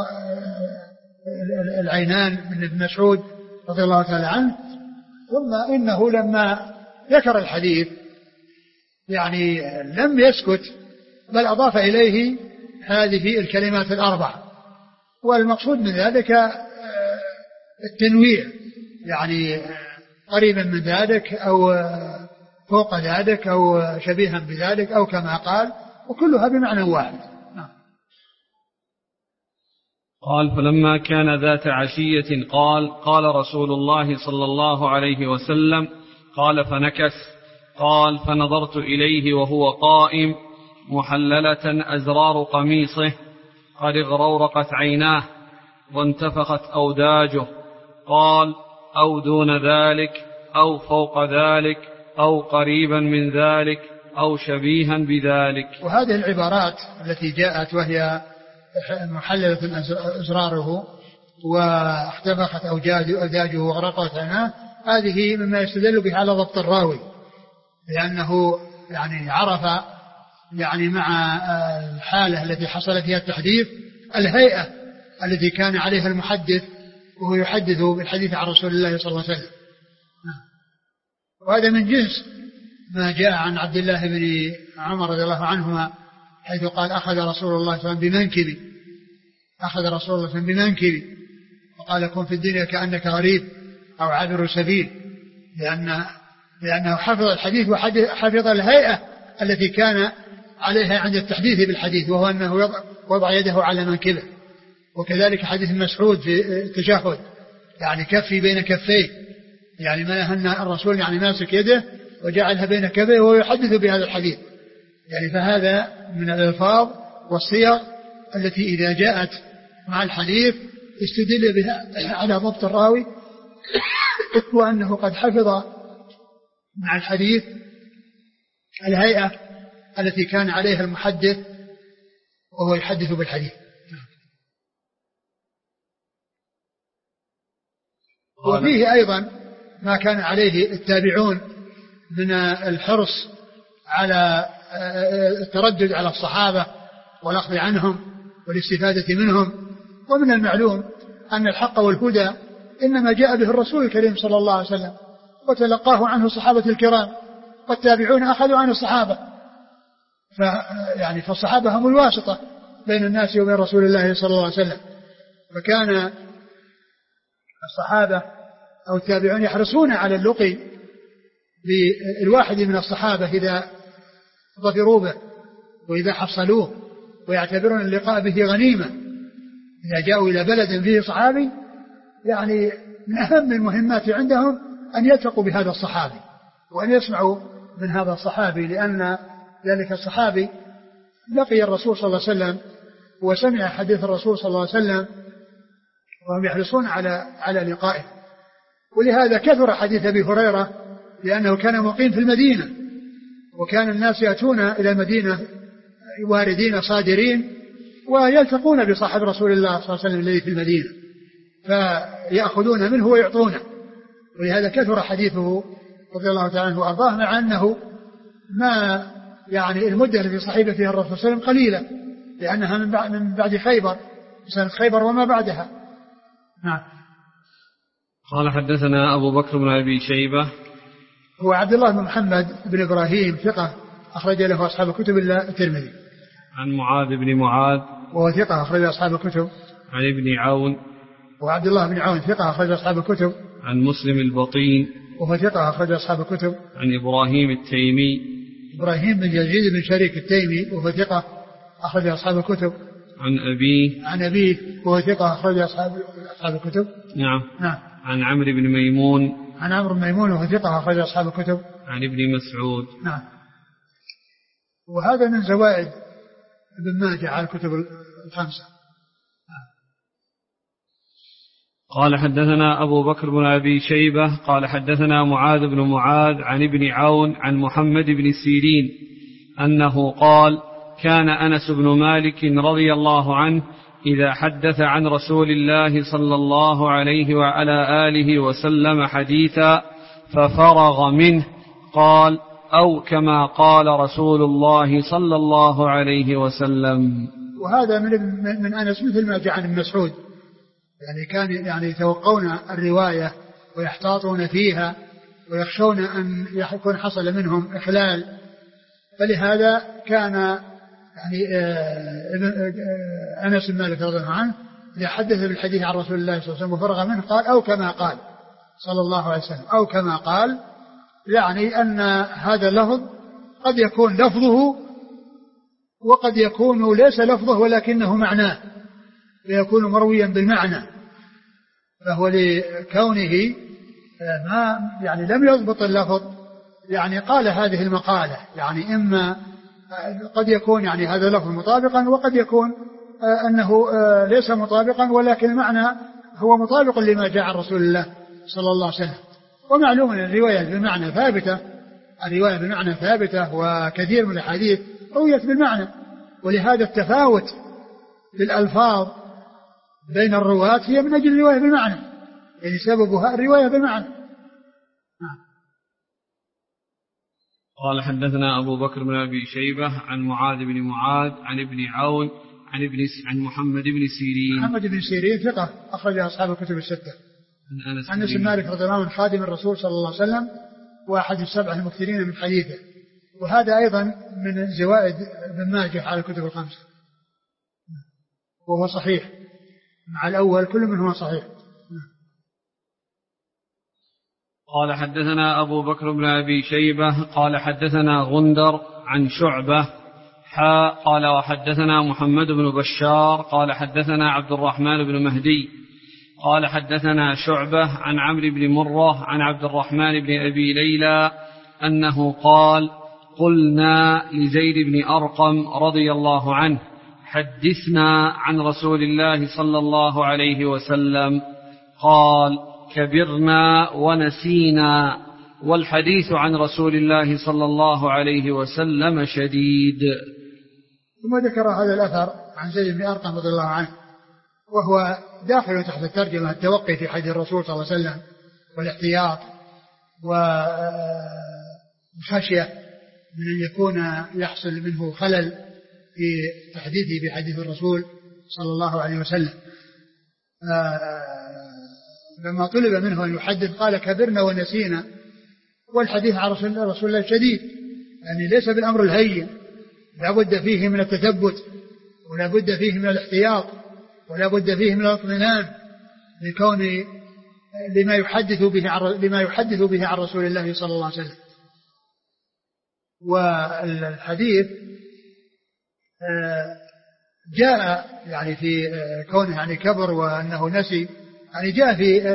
العينان من ابن مسعود رضي الله تعالى عنه. ثم إنه لما ذكر الحديث يعني لم يسكت، بل أضاف إليه هذه الكلمات الأربع، والمقصود من ذلك التنويع، يعني قريبا من ذلك أو فوق ذلك أو شبيها بذلك أو كما قال، وكلها بمعنى واحد. قال: فلما كان ذات عشية قال رسول الله صلى الله عليه وسلم. قال: فنكس. قال: فنظرت إليه وهو قائم محللة أزرار قميصه قد اغرورقت عيناه وانتفخت أوداجه. قال: أو دون ذلك أو فوق ذلك أو قريبا من ذلك أو شبيها بذلك. وهذه العبارات التي جاءت وهي محللة أزراره واختفخت أوداجه وغرقت عيناه، هذه مما يستدل به على ضبط الراوي، لأنه يعني عرف يعني مع الحالة التي حصل فيها التحديث الهيئة التي كان عليها المحدث وهو يحدث بالحديث عن رسول الله صلى الله عليه وسلم. وهذا من جنس ما جاء عن عبد الله بن عمر رضي الله عنهما حيث قال: أخذ رسول الله صلى الله عليه وسلم بمنكبي، أخذ رسول الله صلى الله عليه وسلم بمنكبي وقال: كن في الدنيا كأنك غريب أو عابر سبيل، لأنه حفظ الحديث وحفظ الهيئة التي كان عليها عند التحديث بالحديث، وهو أنه وضع يده على منكبه. وكذلك حديث مسعود في التشهد، يعني كفي بين كفيه، يعني ما أن الرسول يعني ماسك يده وجعلها بين كفيه وهو يحدث بهذا الحديث. يعني فهذا من الألفاظ والصيغ التي إذا جاءت مع الحديث استدل بها على ضبط الراوي وأنه قد حفظ مع الحديث الهيئة التي كان عليها المحدث وهو يحدث بالحديث. وفيه أيضا ما كان عليه التابعون من الحرص على التردد على الصحابة والأخذ عنهم والاستفادة منهم. ومن المعلوم أن الحق والهدى إنما جاء به الرسول الكريم صلى الله عليه وسلم، وتلقاه عنه الصحابة الكرام، والتابعون أخذوا عن الصحابة، فالصحابة هم الواسطة بين الناس وبين رسول الله صلى الله عليه وسلم. فكان الصحابة أو التابعون يحرصون على اللقي بالواحد من الصحابة إذا ظفروا به وإذا حصلوه، ويعتبرون اللقاء به غنيمة. إذا جاءوا إلى بلد فيه صحابي يعني من أهم المهمات عندهم أن يلتقوا بهذا الصحابي وأن يسمعوا من هذا الصحابي، لأن ذلك الصحابي لقي الرسول صلى الله عليه وسلم وسمع حديث الرسول صلى الله عليه وسلم، وهم يحرصون على لقائه. ولهذا كثر حديث أبي هريرة لأنه كان مقيم في المدينة، وكان الناس يأتون إلى المدينة واردين صادرين ويلتقون بصاحب رسول الله صلى الله عليه وسلم الذي في المدينة فيأخذون منه ويعطونه، ولهذا كثر حديثه رضي الله تعالى عنه وأرضاه، مع أنه ما يعني المدة التي صحب فيها الرسول صلى الله عليه وسلم قليلة لأنها من بعد خيبر، سنة خيبر وما بعدها. نعم. قال حدثنا أبو بكر بن أبي شيبة هو عبد الله بن محمد بن إبراهيم ثقة أخرج له أصحاب الكتب إلا الترمذي. عن معاذ بن معاذ وهو ثقة أخرج أصحاب الكتب. عن ابن عون وعبد الله بن عون ثقة أخرج أصحاب الكتب. عن مسلم البطين وهو ثقة أخرج أصحاب الكتب. عن إبراهيم التيمي إبراهيم بن يزيد بن شريك التيمي وهو ثقة أخرج أصحاب الكتب. عن أبيه وهو ثقة أخرج أصحاب الكتب. نعم. نعم. عن عمرو بن ميمون. عن عمرو بن ميمون وهو ثقة أخرج أصحاب الكتب. عن ابن مسعود. نعم. وهذا من زوائد ابن ماجه على الكتب الخمسة. قال حدثنا أبو بكر بن أبي شيبة قال حدثنا معاذ بن معاذ عن ابن عون عن محمد بن سيرين أنه قال كان أنس بن مالك رضي الله عنه إذا حدث عن رسول الله صلى الله عليه وعلى آله وسلم حديثا ففرغ منه قال أو كما قال رسول الله صلى الله عليه وسلم. وهذا من أنس مثل ما جاء عن ابن مسعود، يعني كان يتوقون الرواية ويحتاطون فيها ويخشون أن يكون حصل منهم إخلال، فلهذا كان أنس بن مالك رضي الله عنه إذا حدث بالحديث عن رسول الله صلى الله عليه وسلم وفرغ منه قال أو كما قال صلى الله عليه وسلم. أو كما قال يعني أن هذا اللفظ قد يكون لفظه وقد يكون ليس لفظه ولكنه معناه، فيكون مرويا بالمعنى، فهو لكونه ما يعني لم يضبط اللفظ يعني قال هذه المقالة، يعني إما قد يكون يعني هذا اللفظ مطابقا وقد يكون أنه ليس مطابقا ولكن المعنى هو مطابق لما جاء عن رسول الله صلى الله عليه وسلم. ومعلوم أن الرواية بالمعنى ثابتة، الرواية بالمعنى ثابتة، وكثير من الحديث رويت بالمعنى، ولهذا التفاوت بالألفاظ بين الرواة هي من أجل الرواية بالمعنى، يعني سببها الرواية بالمعنى. قال حدثنا أبو بكر بن أبي شيبة عن معاذ بن معاذ عن ابن عون عن محمد بن سيرين. محمد بن سيرين ثقة أخرج أصحاب الكتب الستة. عن أنس بن مالك رضي الله عنه خادم الرسول صلى الله عليه وسلم وأحد السبعة المكثرين من حديثه، وهذا أيضا من زوائد ابن ماجه على الكتب الخمسة، وهو صحيح مع الأول كل منهما صحيح. قال حدثنا أبو بكر بن أبي شيبة قال حدثنا غندر عن شعبة قال وحدثنا محمد بن بشار قال حدثنا عبد الرحمن بن مهدي قال حدثنا شعبة عن عمرو بن مرة عن عبد الرحمن بن أبي ليلى أنه قال قلنا لزيد بن أرقم رضي الله عنه حدثنا عن رسول الله صلى الله عليه وسلم قال كبرنا ونسينا والحديث عن رسول الله صلى الله عليه وسلم شديد. ثم ذكر هذا الأثر عن زيد بن أرقم رضي الله عنه، وهو داخل تحت الترجمة التوقي في حديث الرسول صلى الله عليه وسلم والاحتياط والخشية من أن يكون يحصل منه خلل في تحديثه بحديث الرسول صلى الله عليه وسلم. لما طلب منه أن يحدث قال كبرنا ونسينا، والحديث عن رسول الله شديد، يعني ليس بالأمر الهين، لا بد فيه من التثبت ولا بد فيه من الاحتياط ولا بد فيه من الاطمئنان لكون لما يحدث به عن رسول الله صلى الله عليه وسلم. والحديث جاء يعني في كونه يعني كبر وأنه نسي، يعني جاء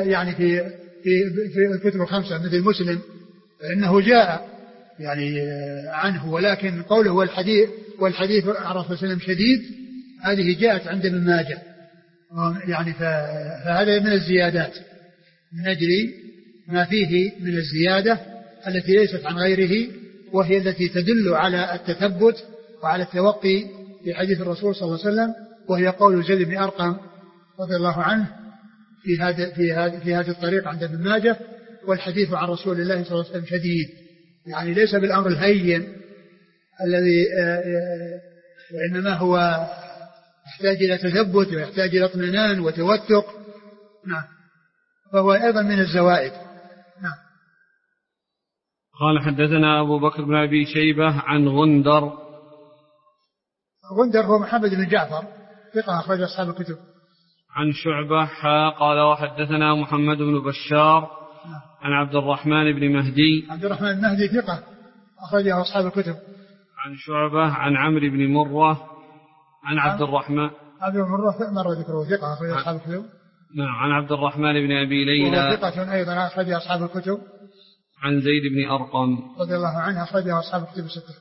في الكتب الخمسة مثل مسلم إنه جاء يعني عنه، ولكن قوله والحديث عن رسول الله شديد هذه جاءت عند ابن ماجه، يعني فهذا من الزيادات من أجل ما فيه من الزيادة التي ليست عن غيره، وهي التي تدل على التثبت وعلى التوقي في حديث الرسول صلى الله عليه وسلم، وهي قول زيد بن أرقم رضي الله عنه في هذا الطريق عند ابن ماجه: والحديث عن رسول الله صلى الله عليه وسلم شديد، يعني ليس بالأمر الهين الذي وإنما هو يحتاج إلى تثبت ويحتاج إلى اطمئنان وتوثق. نعم. فهو أيضا من الزوائد. نعم. قال حدثنا أبو بكر بن أبي شيبة عن غندر. غندر هو محمد بن جعفر ثقة أخرج أصحاب الكتب. عن شعبة قال وحدثنا محمد بن بشار عن عبد الرحمن بن مهدي. عبد الرحمن بن مهدي ثقة أخرجه أصحاب الكتب. عن شعبة عن عمرو بن مرة عن عبد الرحمن. عبد مرة مرة ذكره ثقة أخرج أصحاب الكتب. نعم. عن عبد الرحمن بن أبي ليلى ثقة أيضا أخرج أصحاب الكتب. عن زيد بن أرقم رضي الله عنه أخرجه أصحاب الكتب الستة.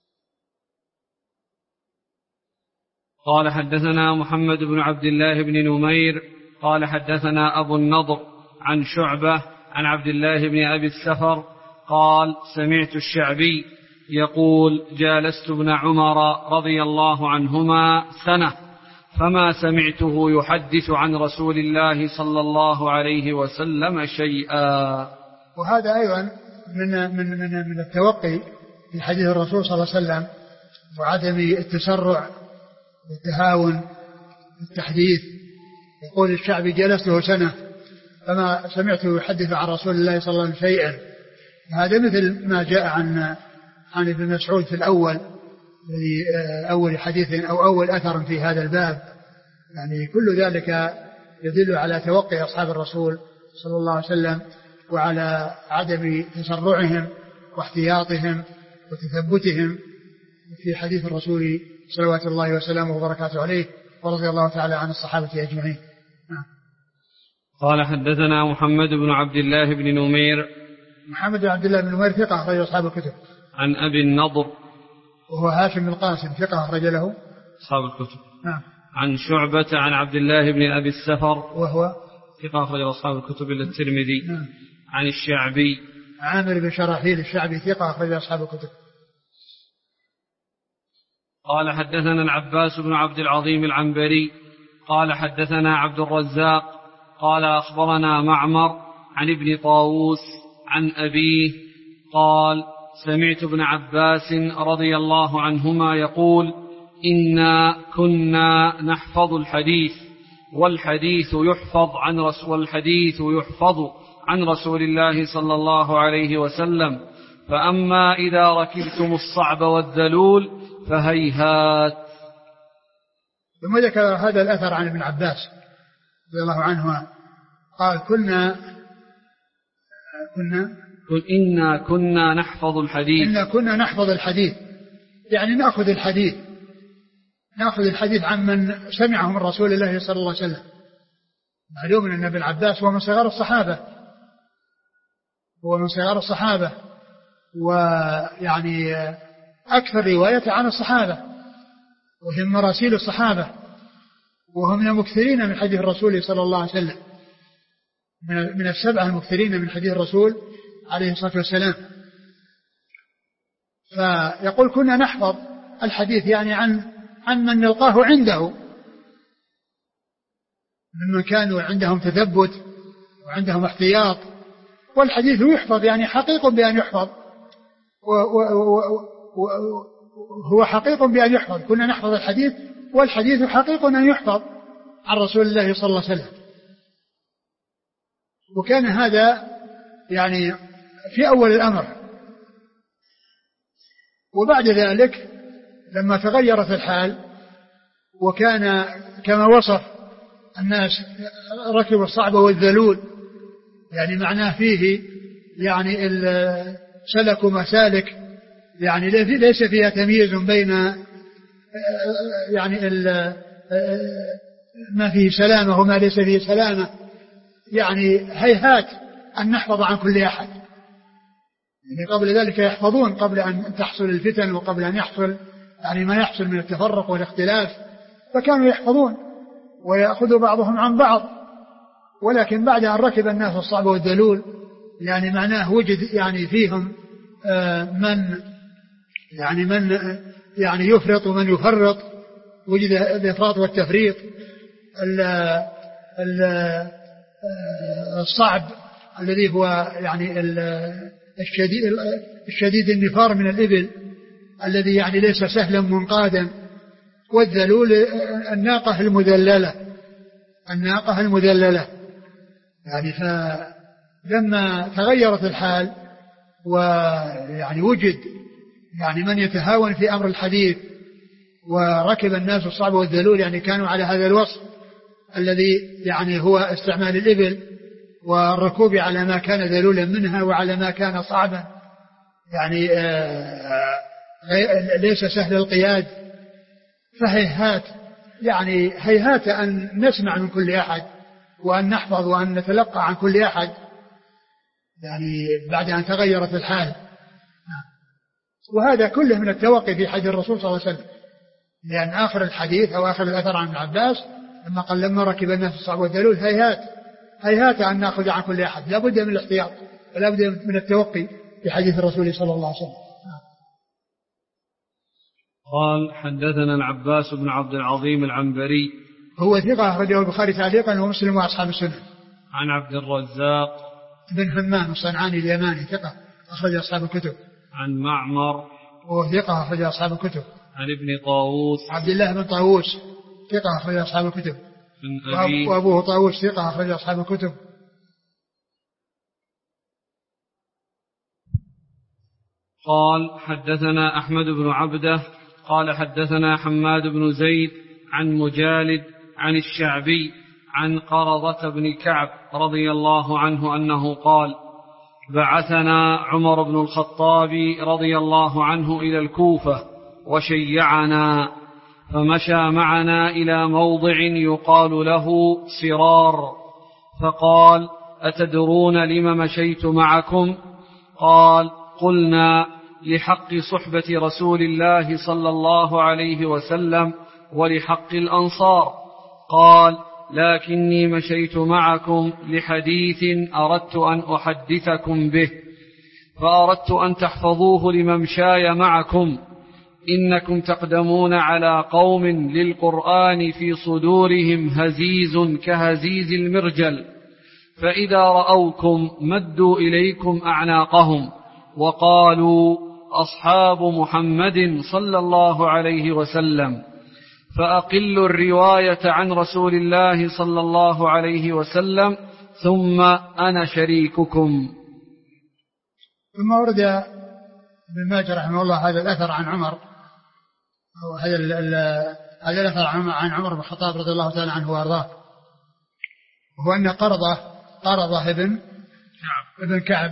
قال حدثنا محمد بن عبد الله بن نمير قال حدثنا أبو النضر عن شعبة عن عبد الله بن أبي السفر قال سمعت الشعبي يقول جالست ابن عمر رضي الله عنهما سنة فما سمعته يحدث عن رسول الله صلى الله عليه وسلم شيئا. وهذا أيضا من التوقي في حديث الرسول صلى الله عليه وسلم وعدم التسرع والتهاون بالتحديث. يقول الشعبي جلسته سنة فما سمعته يحدث عن رسول الله صلى الله عليه وسلم شيئا. هذا مثل ما جاء عن ابن مسعود في الأول الذي أول حديث أو أول أثر في هذا الباب. يعني كل ذلك يدل على توقي أصحاب الرسول صلى الله عليه وسلم وعلى عدم تسرعهم واحتياطهم وتثبتهم في حديث الرسول صلوات الله وسلامه وبركاته عليه، ورضي الله تعالى عن الصحابة أجمعين. قال حدثنا محمد بن عبد الله بن نمير. محمد بن عبد الله بن نمير ثقة أخرج أصحاب الكتب. عن أبي النضر وهو هاشم بن القاسم ثقة أخرج له أصحاب الكتب. نعم. عن شعبة عن عبد الله بن أبي السفر وهو ثقة أخرج أصحاب الكتب إلا الترمذي. نعم. عن الشعبي عامر بن شراحيل الشعبي ثقة أخرج أصحاب الكتب. قال حدثنا العباس بن عبد العظيم العنبري قال حدثنا عبد الرزاق قال أخبرنا معمر عن ابن طاووس عن أبيه قال سمعت ابن عباس رضي الله عنهما يقول إنا كنا نحفظ الحديث والحديث يحفظ عن رسول الله صلى الله عليه وسلم، فأما إذا ركبتم الصعب والذلول فهيهات. ثم ذكر هذا الأثر عن ابن عباس رضي الله عنهما قال إنا كنا نحفظ الحديث، يعني نأخذ الحديث عن من سمعه من رسول الله صلى الله عليه وسلم. معلوم أن ابن عباس هو من صغار الصحابة ويعني أكثر رواية عن الصحابة وهم مراسيل الصحابة وهم من المكثرين من حديث الرسول صلى الله عليه وسلم، من السبعة المكثرين من حديث الرسول عليه الصلاة والسلام. فيقول كنا نحفظ الحديث يعني عن من نلقاه عنده ممن كانوا عندهم تثبت وعندهم احتياط، والحديث يحفظ يعني حقيق بأن يحفظ وهو حقيق بأن يحفظ. كنا نحفظ الحديث والحديث حقيق أن يحفظ عن رسول الله صلى الله عليه وسلم. وكان هذا يعني في أول الأمر، وبعد ذلك لما تغيرت الحال وكان كما وصف الناس ركبوا الصعب والذلول، يعني معناه فيه يعني سلكوا مسالك يعني ليس فيها تمييز بين يعني ما فيه سلامة وما ليس فيه سلامة، يعني هيهات أن نحفظ عن كل أحد. يعني قبل ذلك يحفظون قبل أن تحصل الفتن وقبل أن يحصل يعني ما يحصل من التفرق والاختلاف، فكانوا يحفظون ويأخذ بعضهم عن بعض. ولكن بعد أن ركب الناس الصعب والذلول يعني معناه وجد يعني فيهم من يعني يفرط ومن يفرط، وجد الإفراط والتفريط، الصعب الذي هو يعني الشديد النفار من الإبل الذي يعني ليس سهلا منقادا، والذلول الناقة المذللة يعني. فلما تغيرت الحال ويعني وجد يعني من يتهاون في أمر الحديث، وركب الناس الصعب والذلول، يعني كانوا على هذا الوصف الذي يعني هو استعمال الإبل والركوب على ما كان ذلولا منها وعلى ما كان صعبا، يعني ليس سهل القياد. فهيهات يعني هيهات أن نسمع من كل أحد وأن نحفظ وأن نتلقى عن كل أحد يعني بعد أن تغيرت الحال. وهذا كله من التوقي في حديث الرسول صلى الله عليه وسلم، لأن آخر الحديث أو آخر الأثر عن ابن عباس لما قال لما ركب الناس الصعب والذلول هيهات أن نأخذ عن كل أحد، لا بد من الاحتياط ولا بد من التوقي في حديث الرسول صلى الله عليه وسلم. قال حدثنا العباس بن عبد العظيم العنبري، هو ثقة أخرجه البخاري تعليقا ومسلم وأصحاب السنن. عن عبد الرزاق بن همام الصنعاني اليماني ثقة أخرج أصحاب الكتب. عن معمر وهو ثقة أخرج أصحاب الكتب. عن ابن طاووس عبد الله بن طاووس ثقة أخرج أصحاب الكتب. وأبوه طاووس ثقة أخرج أصحاب الكتب. قال حدثنا أحمد بن عبده قال حدثنا حماد بن زيد عن مجالد عن الشعبي عن قرظة بن كعب رضي الله عنه أنه قال بعثنا عمر بن الخطاب رضي الله عنه إلى الكوفة وشيعنا، فمشى معنا إلى موضع يقال له صرار، فقال أتدرون لم مشيت معكم؟ قال قلنا لحق صحبة رسول الله صلى الله عليه وسلم ولحق الأنصار. قال لكني مشيت معكم لحديث أردت أن أحدثكم به، فأردت أن تحفظوه لممشاي معكم، إنكم تقدمون على قوم للقرآن في صدورهم هزيز كهزيز المرجل، فإذا رأوكم مدوا إليكم أعناقهم وقالوا أصحاب محمد صلى الله عليه وسلم، فأقلوا الرواية عن رسول الله صلى الله عليه وسلم ثم أنا شريككم. ثم ورد ابن ماجه رحمه الله هذا الأثر عن عمر، أو هذا الأثر عن عمر بن الخطاب رضي الله تعالى عنه وأرضاه، وهو أن قرظة ابن كعب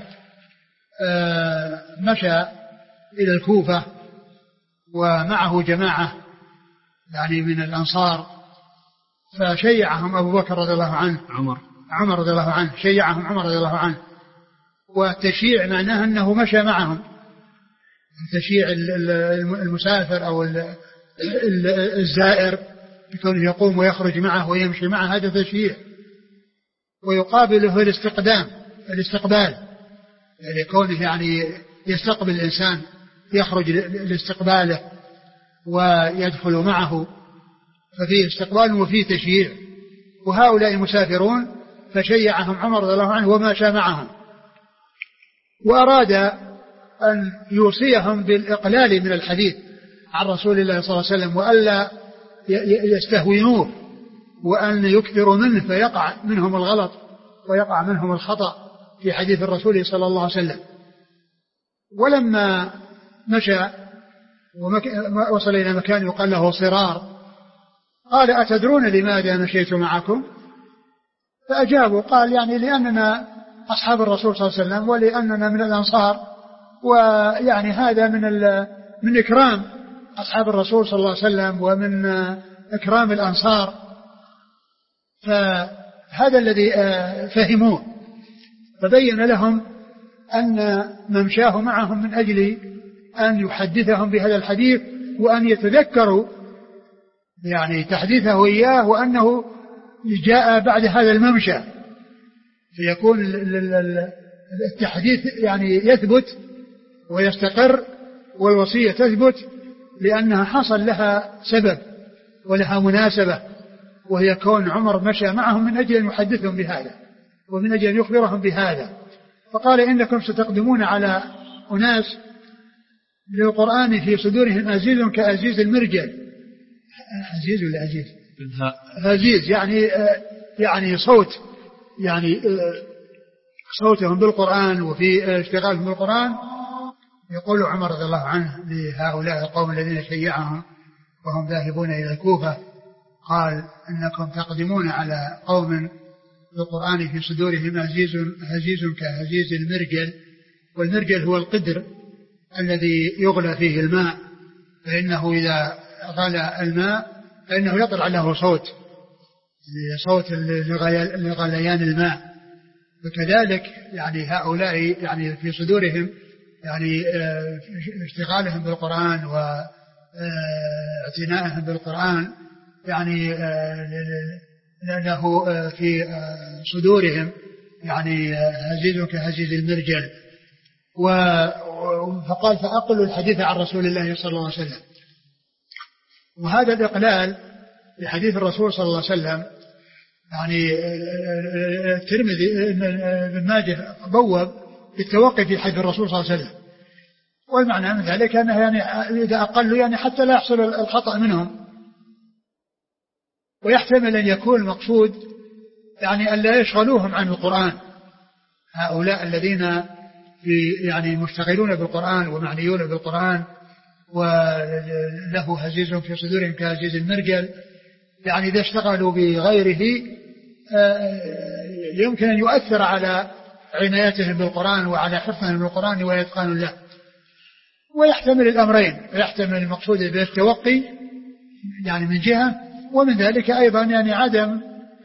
مشى إلى الكوفة ومعه جماعة يعني من الأنصار، فشيعهم أبو بكر رضي الله عنه عمر رضي الله عنه، شيعهم عمر رضي الله عنه. والتشييع معناه أنه مشى معهم، تشييع المسافر أو الزائر يكون يقوم ويخرج معه ويمشي معه، هذا تشييع. ويقابله الاستقبال يعني كونه يعني يستقبل الإنسان، يخرج لاستقباله ويدخل معه، ففيه استقبال وفيه تشييع. وهؤلاء مسافرون فشيعهم عمر رضي الله عنه وماشى معهم، وأراد أن يوصيهم بالإقلال من الحديث عن رسول الله صلى الله عليه وسلم، وألا يستهونوه، وأن يكثروا منه فيقع منهم الغلط ويقع منهم الخطأ في حديث الرسول صلى الله عليه وسلم. ولما مشى وصل إلى مكان يقال له صرار، قال أتدرون لماذا مشيت معكم؟ فأجابوا، قال يعني لأننا أصحاب الرسول صلى الله عليه وسلم ولأننا من الأنصار، ويعني هذا من إكرام أصحاب الرسول صلى الله عليه وسلم ومن إكرام الأنصار. فهذا الذي فهموه، فبين لهم أن ممشاه معهم من أجل أن يحدثهم بهذا الحديث، وأن يتذكروا يعني تحديثه إياه، وأنه جاء بعد هذا الممشى، فيكون التحديث يعني يثبت ويستقر، والوصية تثبت لأنها حصل لها سبب ولها مناسبة، وهي كون عمر مشى معهم من أجل أن يحدثهم بهذا ومن أجل أن يخبرهم بهذا. فقال إنكم ستقدمون على أناس للقرآن في صدورهم أزيز كأزيز المرجل. أزيز ولا أزيز؟ أزيز يعني صوت، يعني صوتهم بالقرآن وفي اشتغالهم بالقرآن. يقول عمر رضي الله عنه لهؤلاء القوم الذين شيعهم وهم ذاهبون إلى الكوفة، قال إنكم تقدمون على قوم بالقرآن في صدورهم هزيز كهزيز المرجل. والمرجل هو القدر الذي يغلى فيه الماء، فإنه إذا غلى الماء فإنه يطلع له صوت لغليان الماء. وكذلك يعني هؤلاء يعني في صدورهم يعني اشتغالهم بالقرآن واعتنائهم بالقرآن، يعني له في صدورهم يعني هزيز كهزيز المرجل. فقال فأقلوا الحديث عن رسول الله صلى الله عليه وسلم. وهذا الإقلال لحديث الرسول صلى الله عليه وسلم يعني الترمذي ابن ماجه بوب بالتوقي في حديث الرسول صلى الله عليه وسلم، والمعنى من ذلك أنه يعني إذا أقلوا يعني حتى لا يحصل الخطأ منهم. ويحتمل أن يكون المقصود يعني أن لا يشغلوهم عن القرآن، هؤلاء الذين يعني مشتغلون بالقرآن ومعنيون بالقرآن وله هزيز في صدورهم كهزيز المرجل، يعني إذا اشتغلوا بغيره يمكن أن يؤثر على عنايتهم بالقرآن وعلى حفظهم بالقرآن ويتقان له. ويحتمل الأمرين، يحتمل المقصود بالتوقي يعني من جهة، ومن ذلك أيضا يعني عدم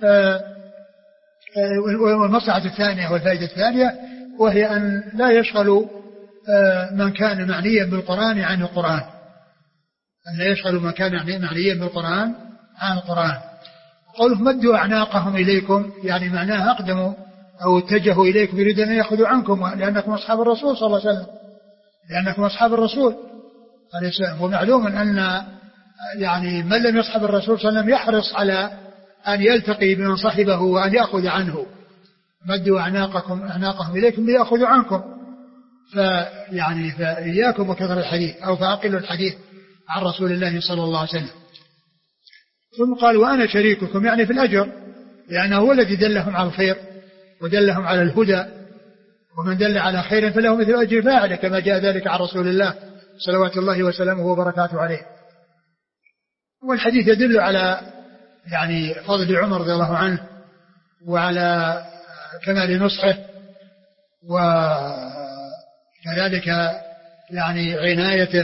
والمصلحة الثانية والفائدة الثانية، وهي أن لا يشغلوا من كان معنيا بالقرآن عن القرآن، أن لا يشغلوا من كان معنيا بالقرآن عن القرآن. قوله مدوا أعناقهم إليكم يعني معناها أقدموا أو اتجهوا إليكم يريدون أن يأخذوا عنكم، لأنكم أصحاب الرسول صلى الله عليه وسلم، لأنكم أصحاب الرسول عليه السلام. ومعلوم أن يعني من لم يصحب الرسول صلى الله عليه وسلم يحرص على أن يلتقي بمن صحبه وأن يأخذ عنه. مدوا أعناقهم إليكم ليأخذوا عنكم، فيعني فإياكم وكثر الحديث أو فأقلوا الحديث عن رسول الله صلى الله عليه وسلم. ثم قال وأنا شريككم يعني في الأجر، لأنه هو الذي دلهم على الخير ودلهم على الهدى، ومن دل على خير فله مثل أجر فاعله، كما جاء ذلك عن رسول الله صلوات الله وسلامه وبركاته عليه. والحديث يدل على يعني فضل عمر رضي الله عنه وعلى كمال نصحه، وكذلك يعني عنايته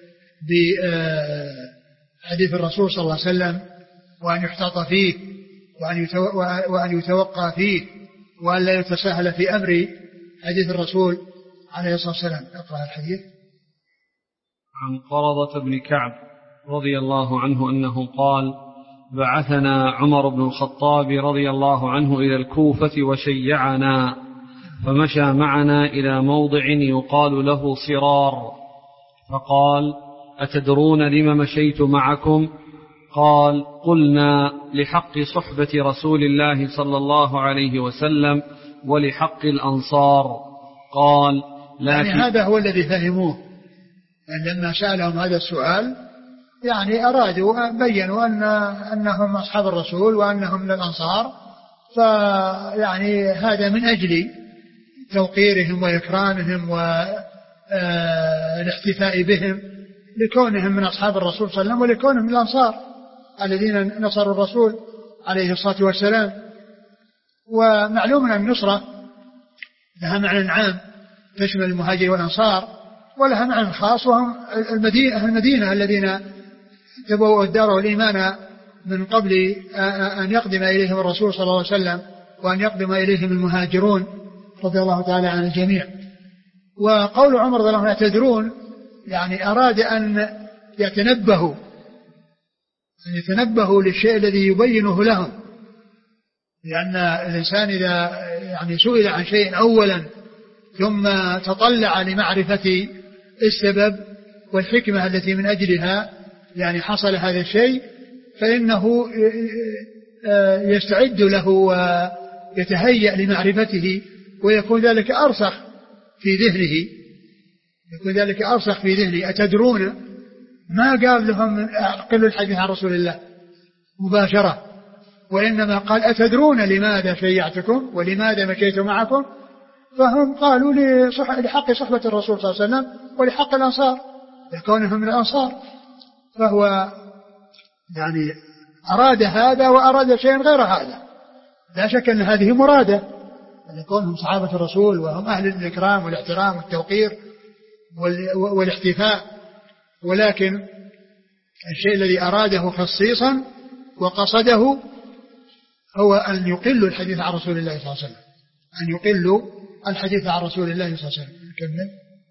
بحديث الرسول صلى الله عليه وسلم، وأن يحتاط فيه وأن يتوقع فيه، وأن لا يتساهل في أمر حديث الرسول عليه الصلاة والسلام. اقرأ الحديث. عن قرظة بن كعب رضي الله عنه أنه قال بعثنا عمر بن الخطاب رضي الله عنه إلى الكوفة وشيعنا، فمشى معنا إلى موضع يقال له صرار، فقال أتدرون لم مشيت معكم؟ قال قلنا لحق صحبة رسول الله صلى الله عليه وسلم ولحق الأنصار. قال يعني هذا هو الذي فهموه، يعني لما سألهم هذا السؤال يعني أرادوا بيّنوا أنهم أصحاب الرسول وأنهم من الأنصار، فيعني هذا من أجل توقيرهم وإكرامهم والاحتفاء بهم لكونهم من أصحاب الرسول صلى الله عليه وسلم ولكونهم من الأنصار الذين نصروا الرسول عليه الصلاة والسلام. ومعلوم أن النصرة لها معنى عام تشمل المهاجر والأنصار، ولها معنى خاص وهم المدينة الذين تبوأوا الدار والإيمان من قبل أن يقدم إليهم الرسول صلى الله عليه وسلم وأن يقدم إليهم المهاجرون رضي الله تعالى عن الجميع. وقول عمر رضي الله عنه تدرون يعني أراد أن يتنبهوا للشيء الذي يبينه لهم، لأن الإنسان إذا يعني سئل عن شيء أولا ثم تطلع لمعرفة السبب والحكمة التي من أجلها يعني حصل هذا الشيء، فإنه يستعد له ويتهيأ لمعرفته، ويكون ذلك أرسخ في ذهنه. أتدرون، ما قال لهم قلوا الحديث عن رسول الله مباشرة، وإنما قال أتدرون لماذا شيعتكم ولماذا مشيت معكم؟ فهم قالوا لحق صحبة الرسول صلى الله عليه وسلم ولحق الأنصار لكونهم من الأنصار. فهو يعني أراد هذا وأراد شيئا غير هذا، لا شك أن هذه مرادة لكونهم صحابة الرسول وهم أهل الإكرام والاحترام والتوقير والاحتفاء، ولكن الشيء الذي أراده خصيصا وقصده هو أن يقلوا الحديث عن رسول الله صلى الله عليه وسلم، أن يقلوا الحديث عن رسول الله صلى الله عليه وسلم. نكمل.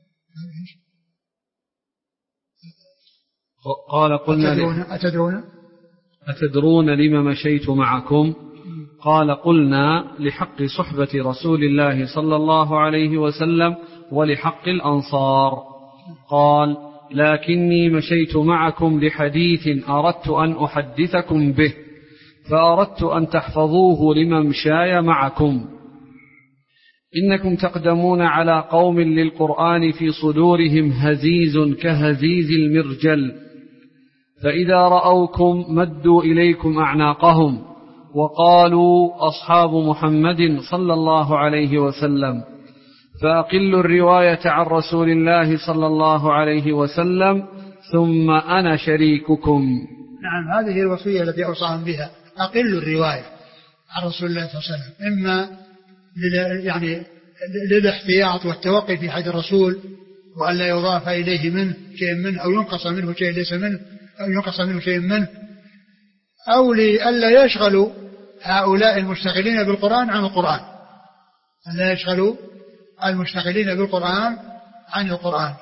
قال قلنا أتدرون لما مشيت معكم؟ قال قلنا لحق صحبة رسول الله صلى الله عليه وسلم ولحق الأنصار. قال لكني مشيت معكم لحديث أردت أن أحدثكم به، فأردت أن تحفظوه لممشاي معكم. إنكم تقدمون على قوم للقرآن في صدورهم هزيز كهزيز المرجل، فإذا رأوكم مدوا إليكم أعناقهم وقالوا أصحاب محمد صلى الله عليه وسلم، فأقلوا الرواية عن رسول الله صلى الله عليه وسلم ثم أنا شريككم. نعم، هذه الوصية التي أوصاهم بها، أقلوا الرواية عن رسول الله صلى الله عليه وسلم، إما يعني للاحتياط والتوقي في حد الرسول وأن لا يضاف إليه منه شيء منه أو ينقص منه شيء ليس منه أو ينقص منه شيء منه، أو لألا يشغلوا هؤلاء المشتغلين بالقرآن عن القرآن، ألا يشغلوا المشتغلين بالقرآن عن القرآن.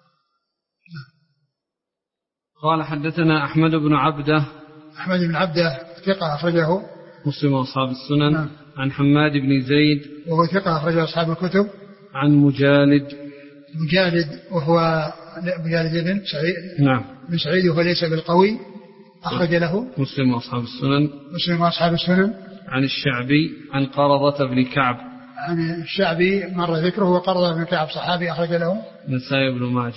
قال حدثنا أحمد بن عبده ثقة أخرجه مسلم وأصحاب السنن. عن حماد بن زيد وهو ثقة أخرجه أصحاب الكتب. عن مجالد وهو مجالد بن سعيد بن سعيد وهو ليس بالقوي، أخرج له مسلم وأصحاب السنن. عن الشعبي عن قرضة بن كعب. عن الشعبي مر ذكره، وقرضة بن كعب صحابي أخرج له النسائي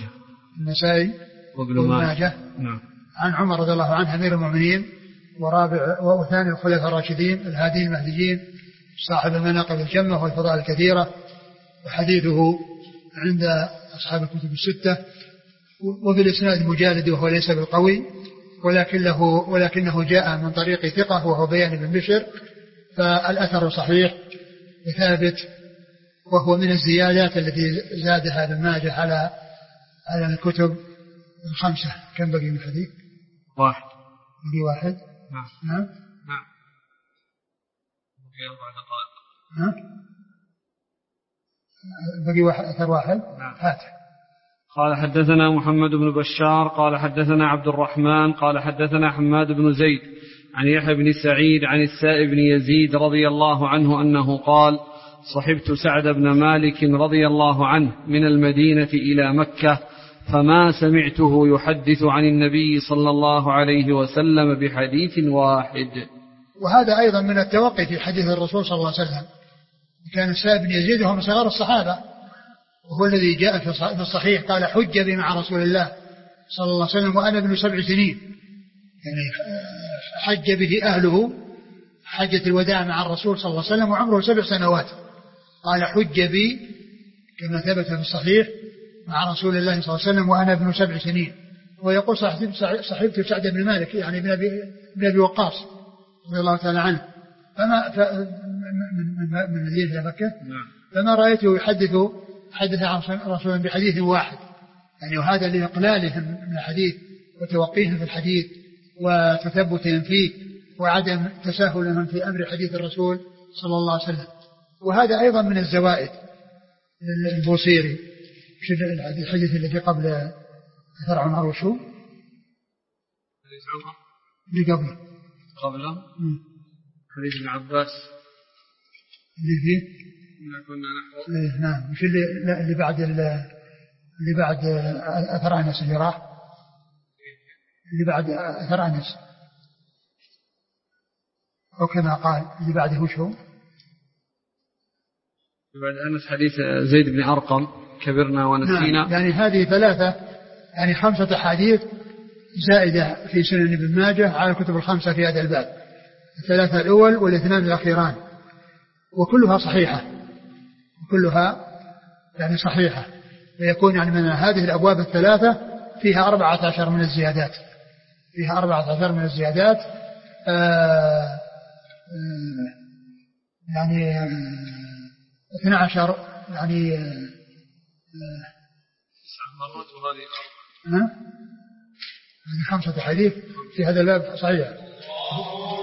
وابن ماجه. نعم. عن عمر رضي الله عنه أمير المؤمنين وثاني الخلفاء الراشدين الهادين المهديين صاحب المناقب الجمة والفضائل الكثيرة، وحديثه عند أصحاب الكتب الستة. وبالإسناد مجالد وهو ليس بالقوي، ولكنه جاء من طريق ثقة وهو بيان بن بشر، فالأثر صحيح وثابت، وهو من الزيادات التي زادها ابن ماجه على الكتب الخمسة. كم بقي من الحديث؟ واحد. نعم. بقي أثر واحد. فاتح. قال حدثنا محمد بن بشار قال حدثنا عبد الرحمن قال حدثنا حماد بن زيد عن يحيى بن سعيد عن السائب بن يزيد رضي الله عنه أنه قال صحبت سعد بن مالك رضي الله عنه من المدينة إلى مكة، فما سمعته يحدث عن النبي صلى الله عليه وسلم بحديث واحد. وهذا أيضا من التوقي في حديث الرسول صلى الله عليه وسلم. كان السائب بن يزيد وهو من صغار الصحابة، وهو الذي جاء في الصحيح قال حج بي مع رسول الله صلى الله عليه وسلم وأنا ابن 7 سنين، يعني حج به أهله حجة الوداع مع الرسول صلى الله عليه وسلم وعمره 7 سنوات. قال حج بي كما ثبت في الصحيح مع رسول الله صلى الله عليه وسلم وأنا ابن 7 سنين. ويقول صحبت سعد بن مالك يعني بن أبي وقاص رضي الله تعالى عنه، من المدينة إلى مكة، فما رأيته حدث عن رسول بحديث واحد، يعني وهذا لإقلالهم من الحديث وتوقيهم في الحديث وتثبتهم فيه وعدم تساهلهم في أمر حديث الرسول صلى الله عليه وسلم. وهذا أيضا من الزوائد البوصيري. الحديث الذي قبل أثر عمر وشو اللي قبله حديث ابن عباس اللي فيه نعم. مش اللي بعد أثر أنس اللي راح، اللي بعد أثر أنس أو كما قال اللي بعده وش هو؟ بعد أنس حديث زيد بن أرقم كبرنا ونسينا. نعم. يعني هذه ثلاثة، يعني 5 أحاديث زائدة في سنن ابن ماجه على الكتب ال5 في هذا الباب، 3 الأول وال2 الأخيران، وكلها صحيحة، وكلها يعني صحيحة، ويكون يعني من هذه الأبواب ال3 فيها 14 من الزيادات، فيها 14 من الزيادات، يعني 12 يعني 9 مرات وهذه 4. هذه 5 حديث في هذا الباب صحيح.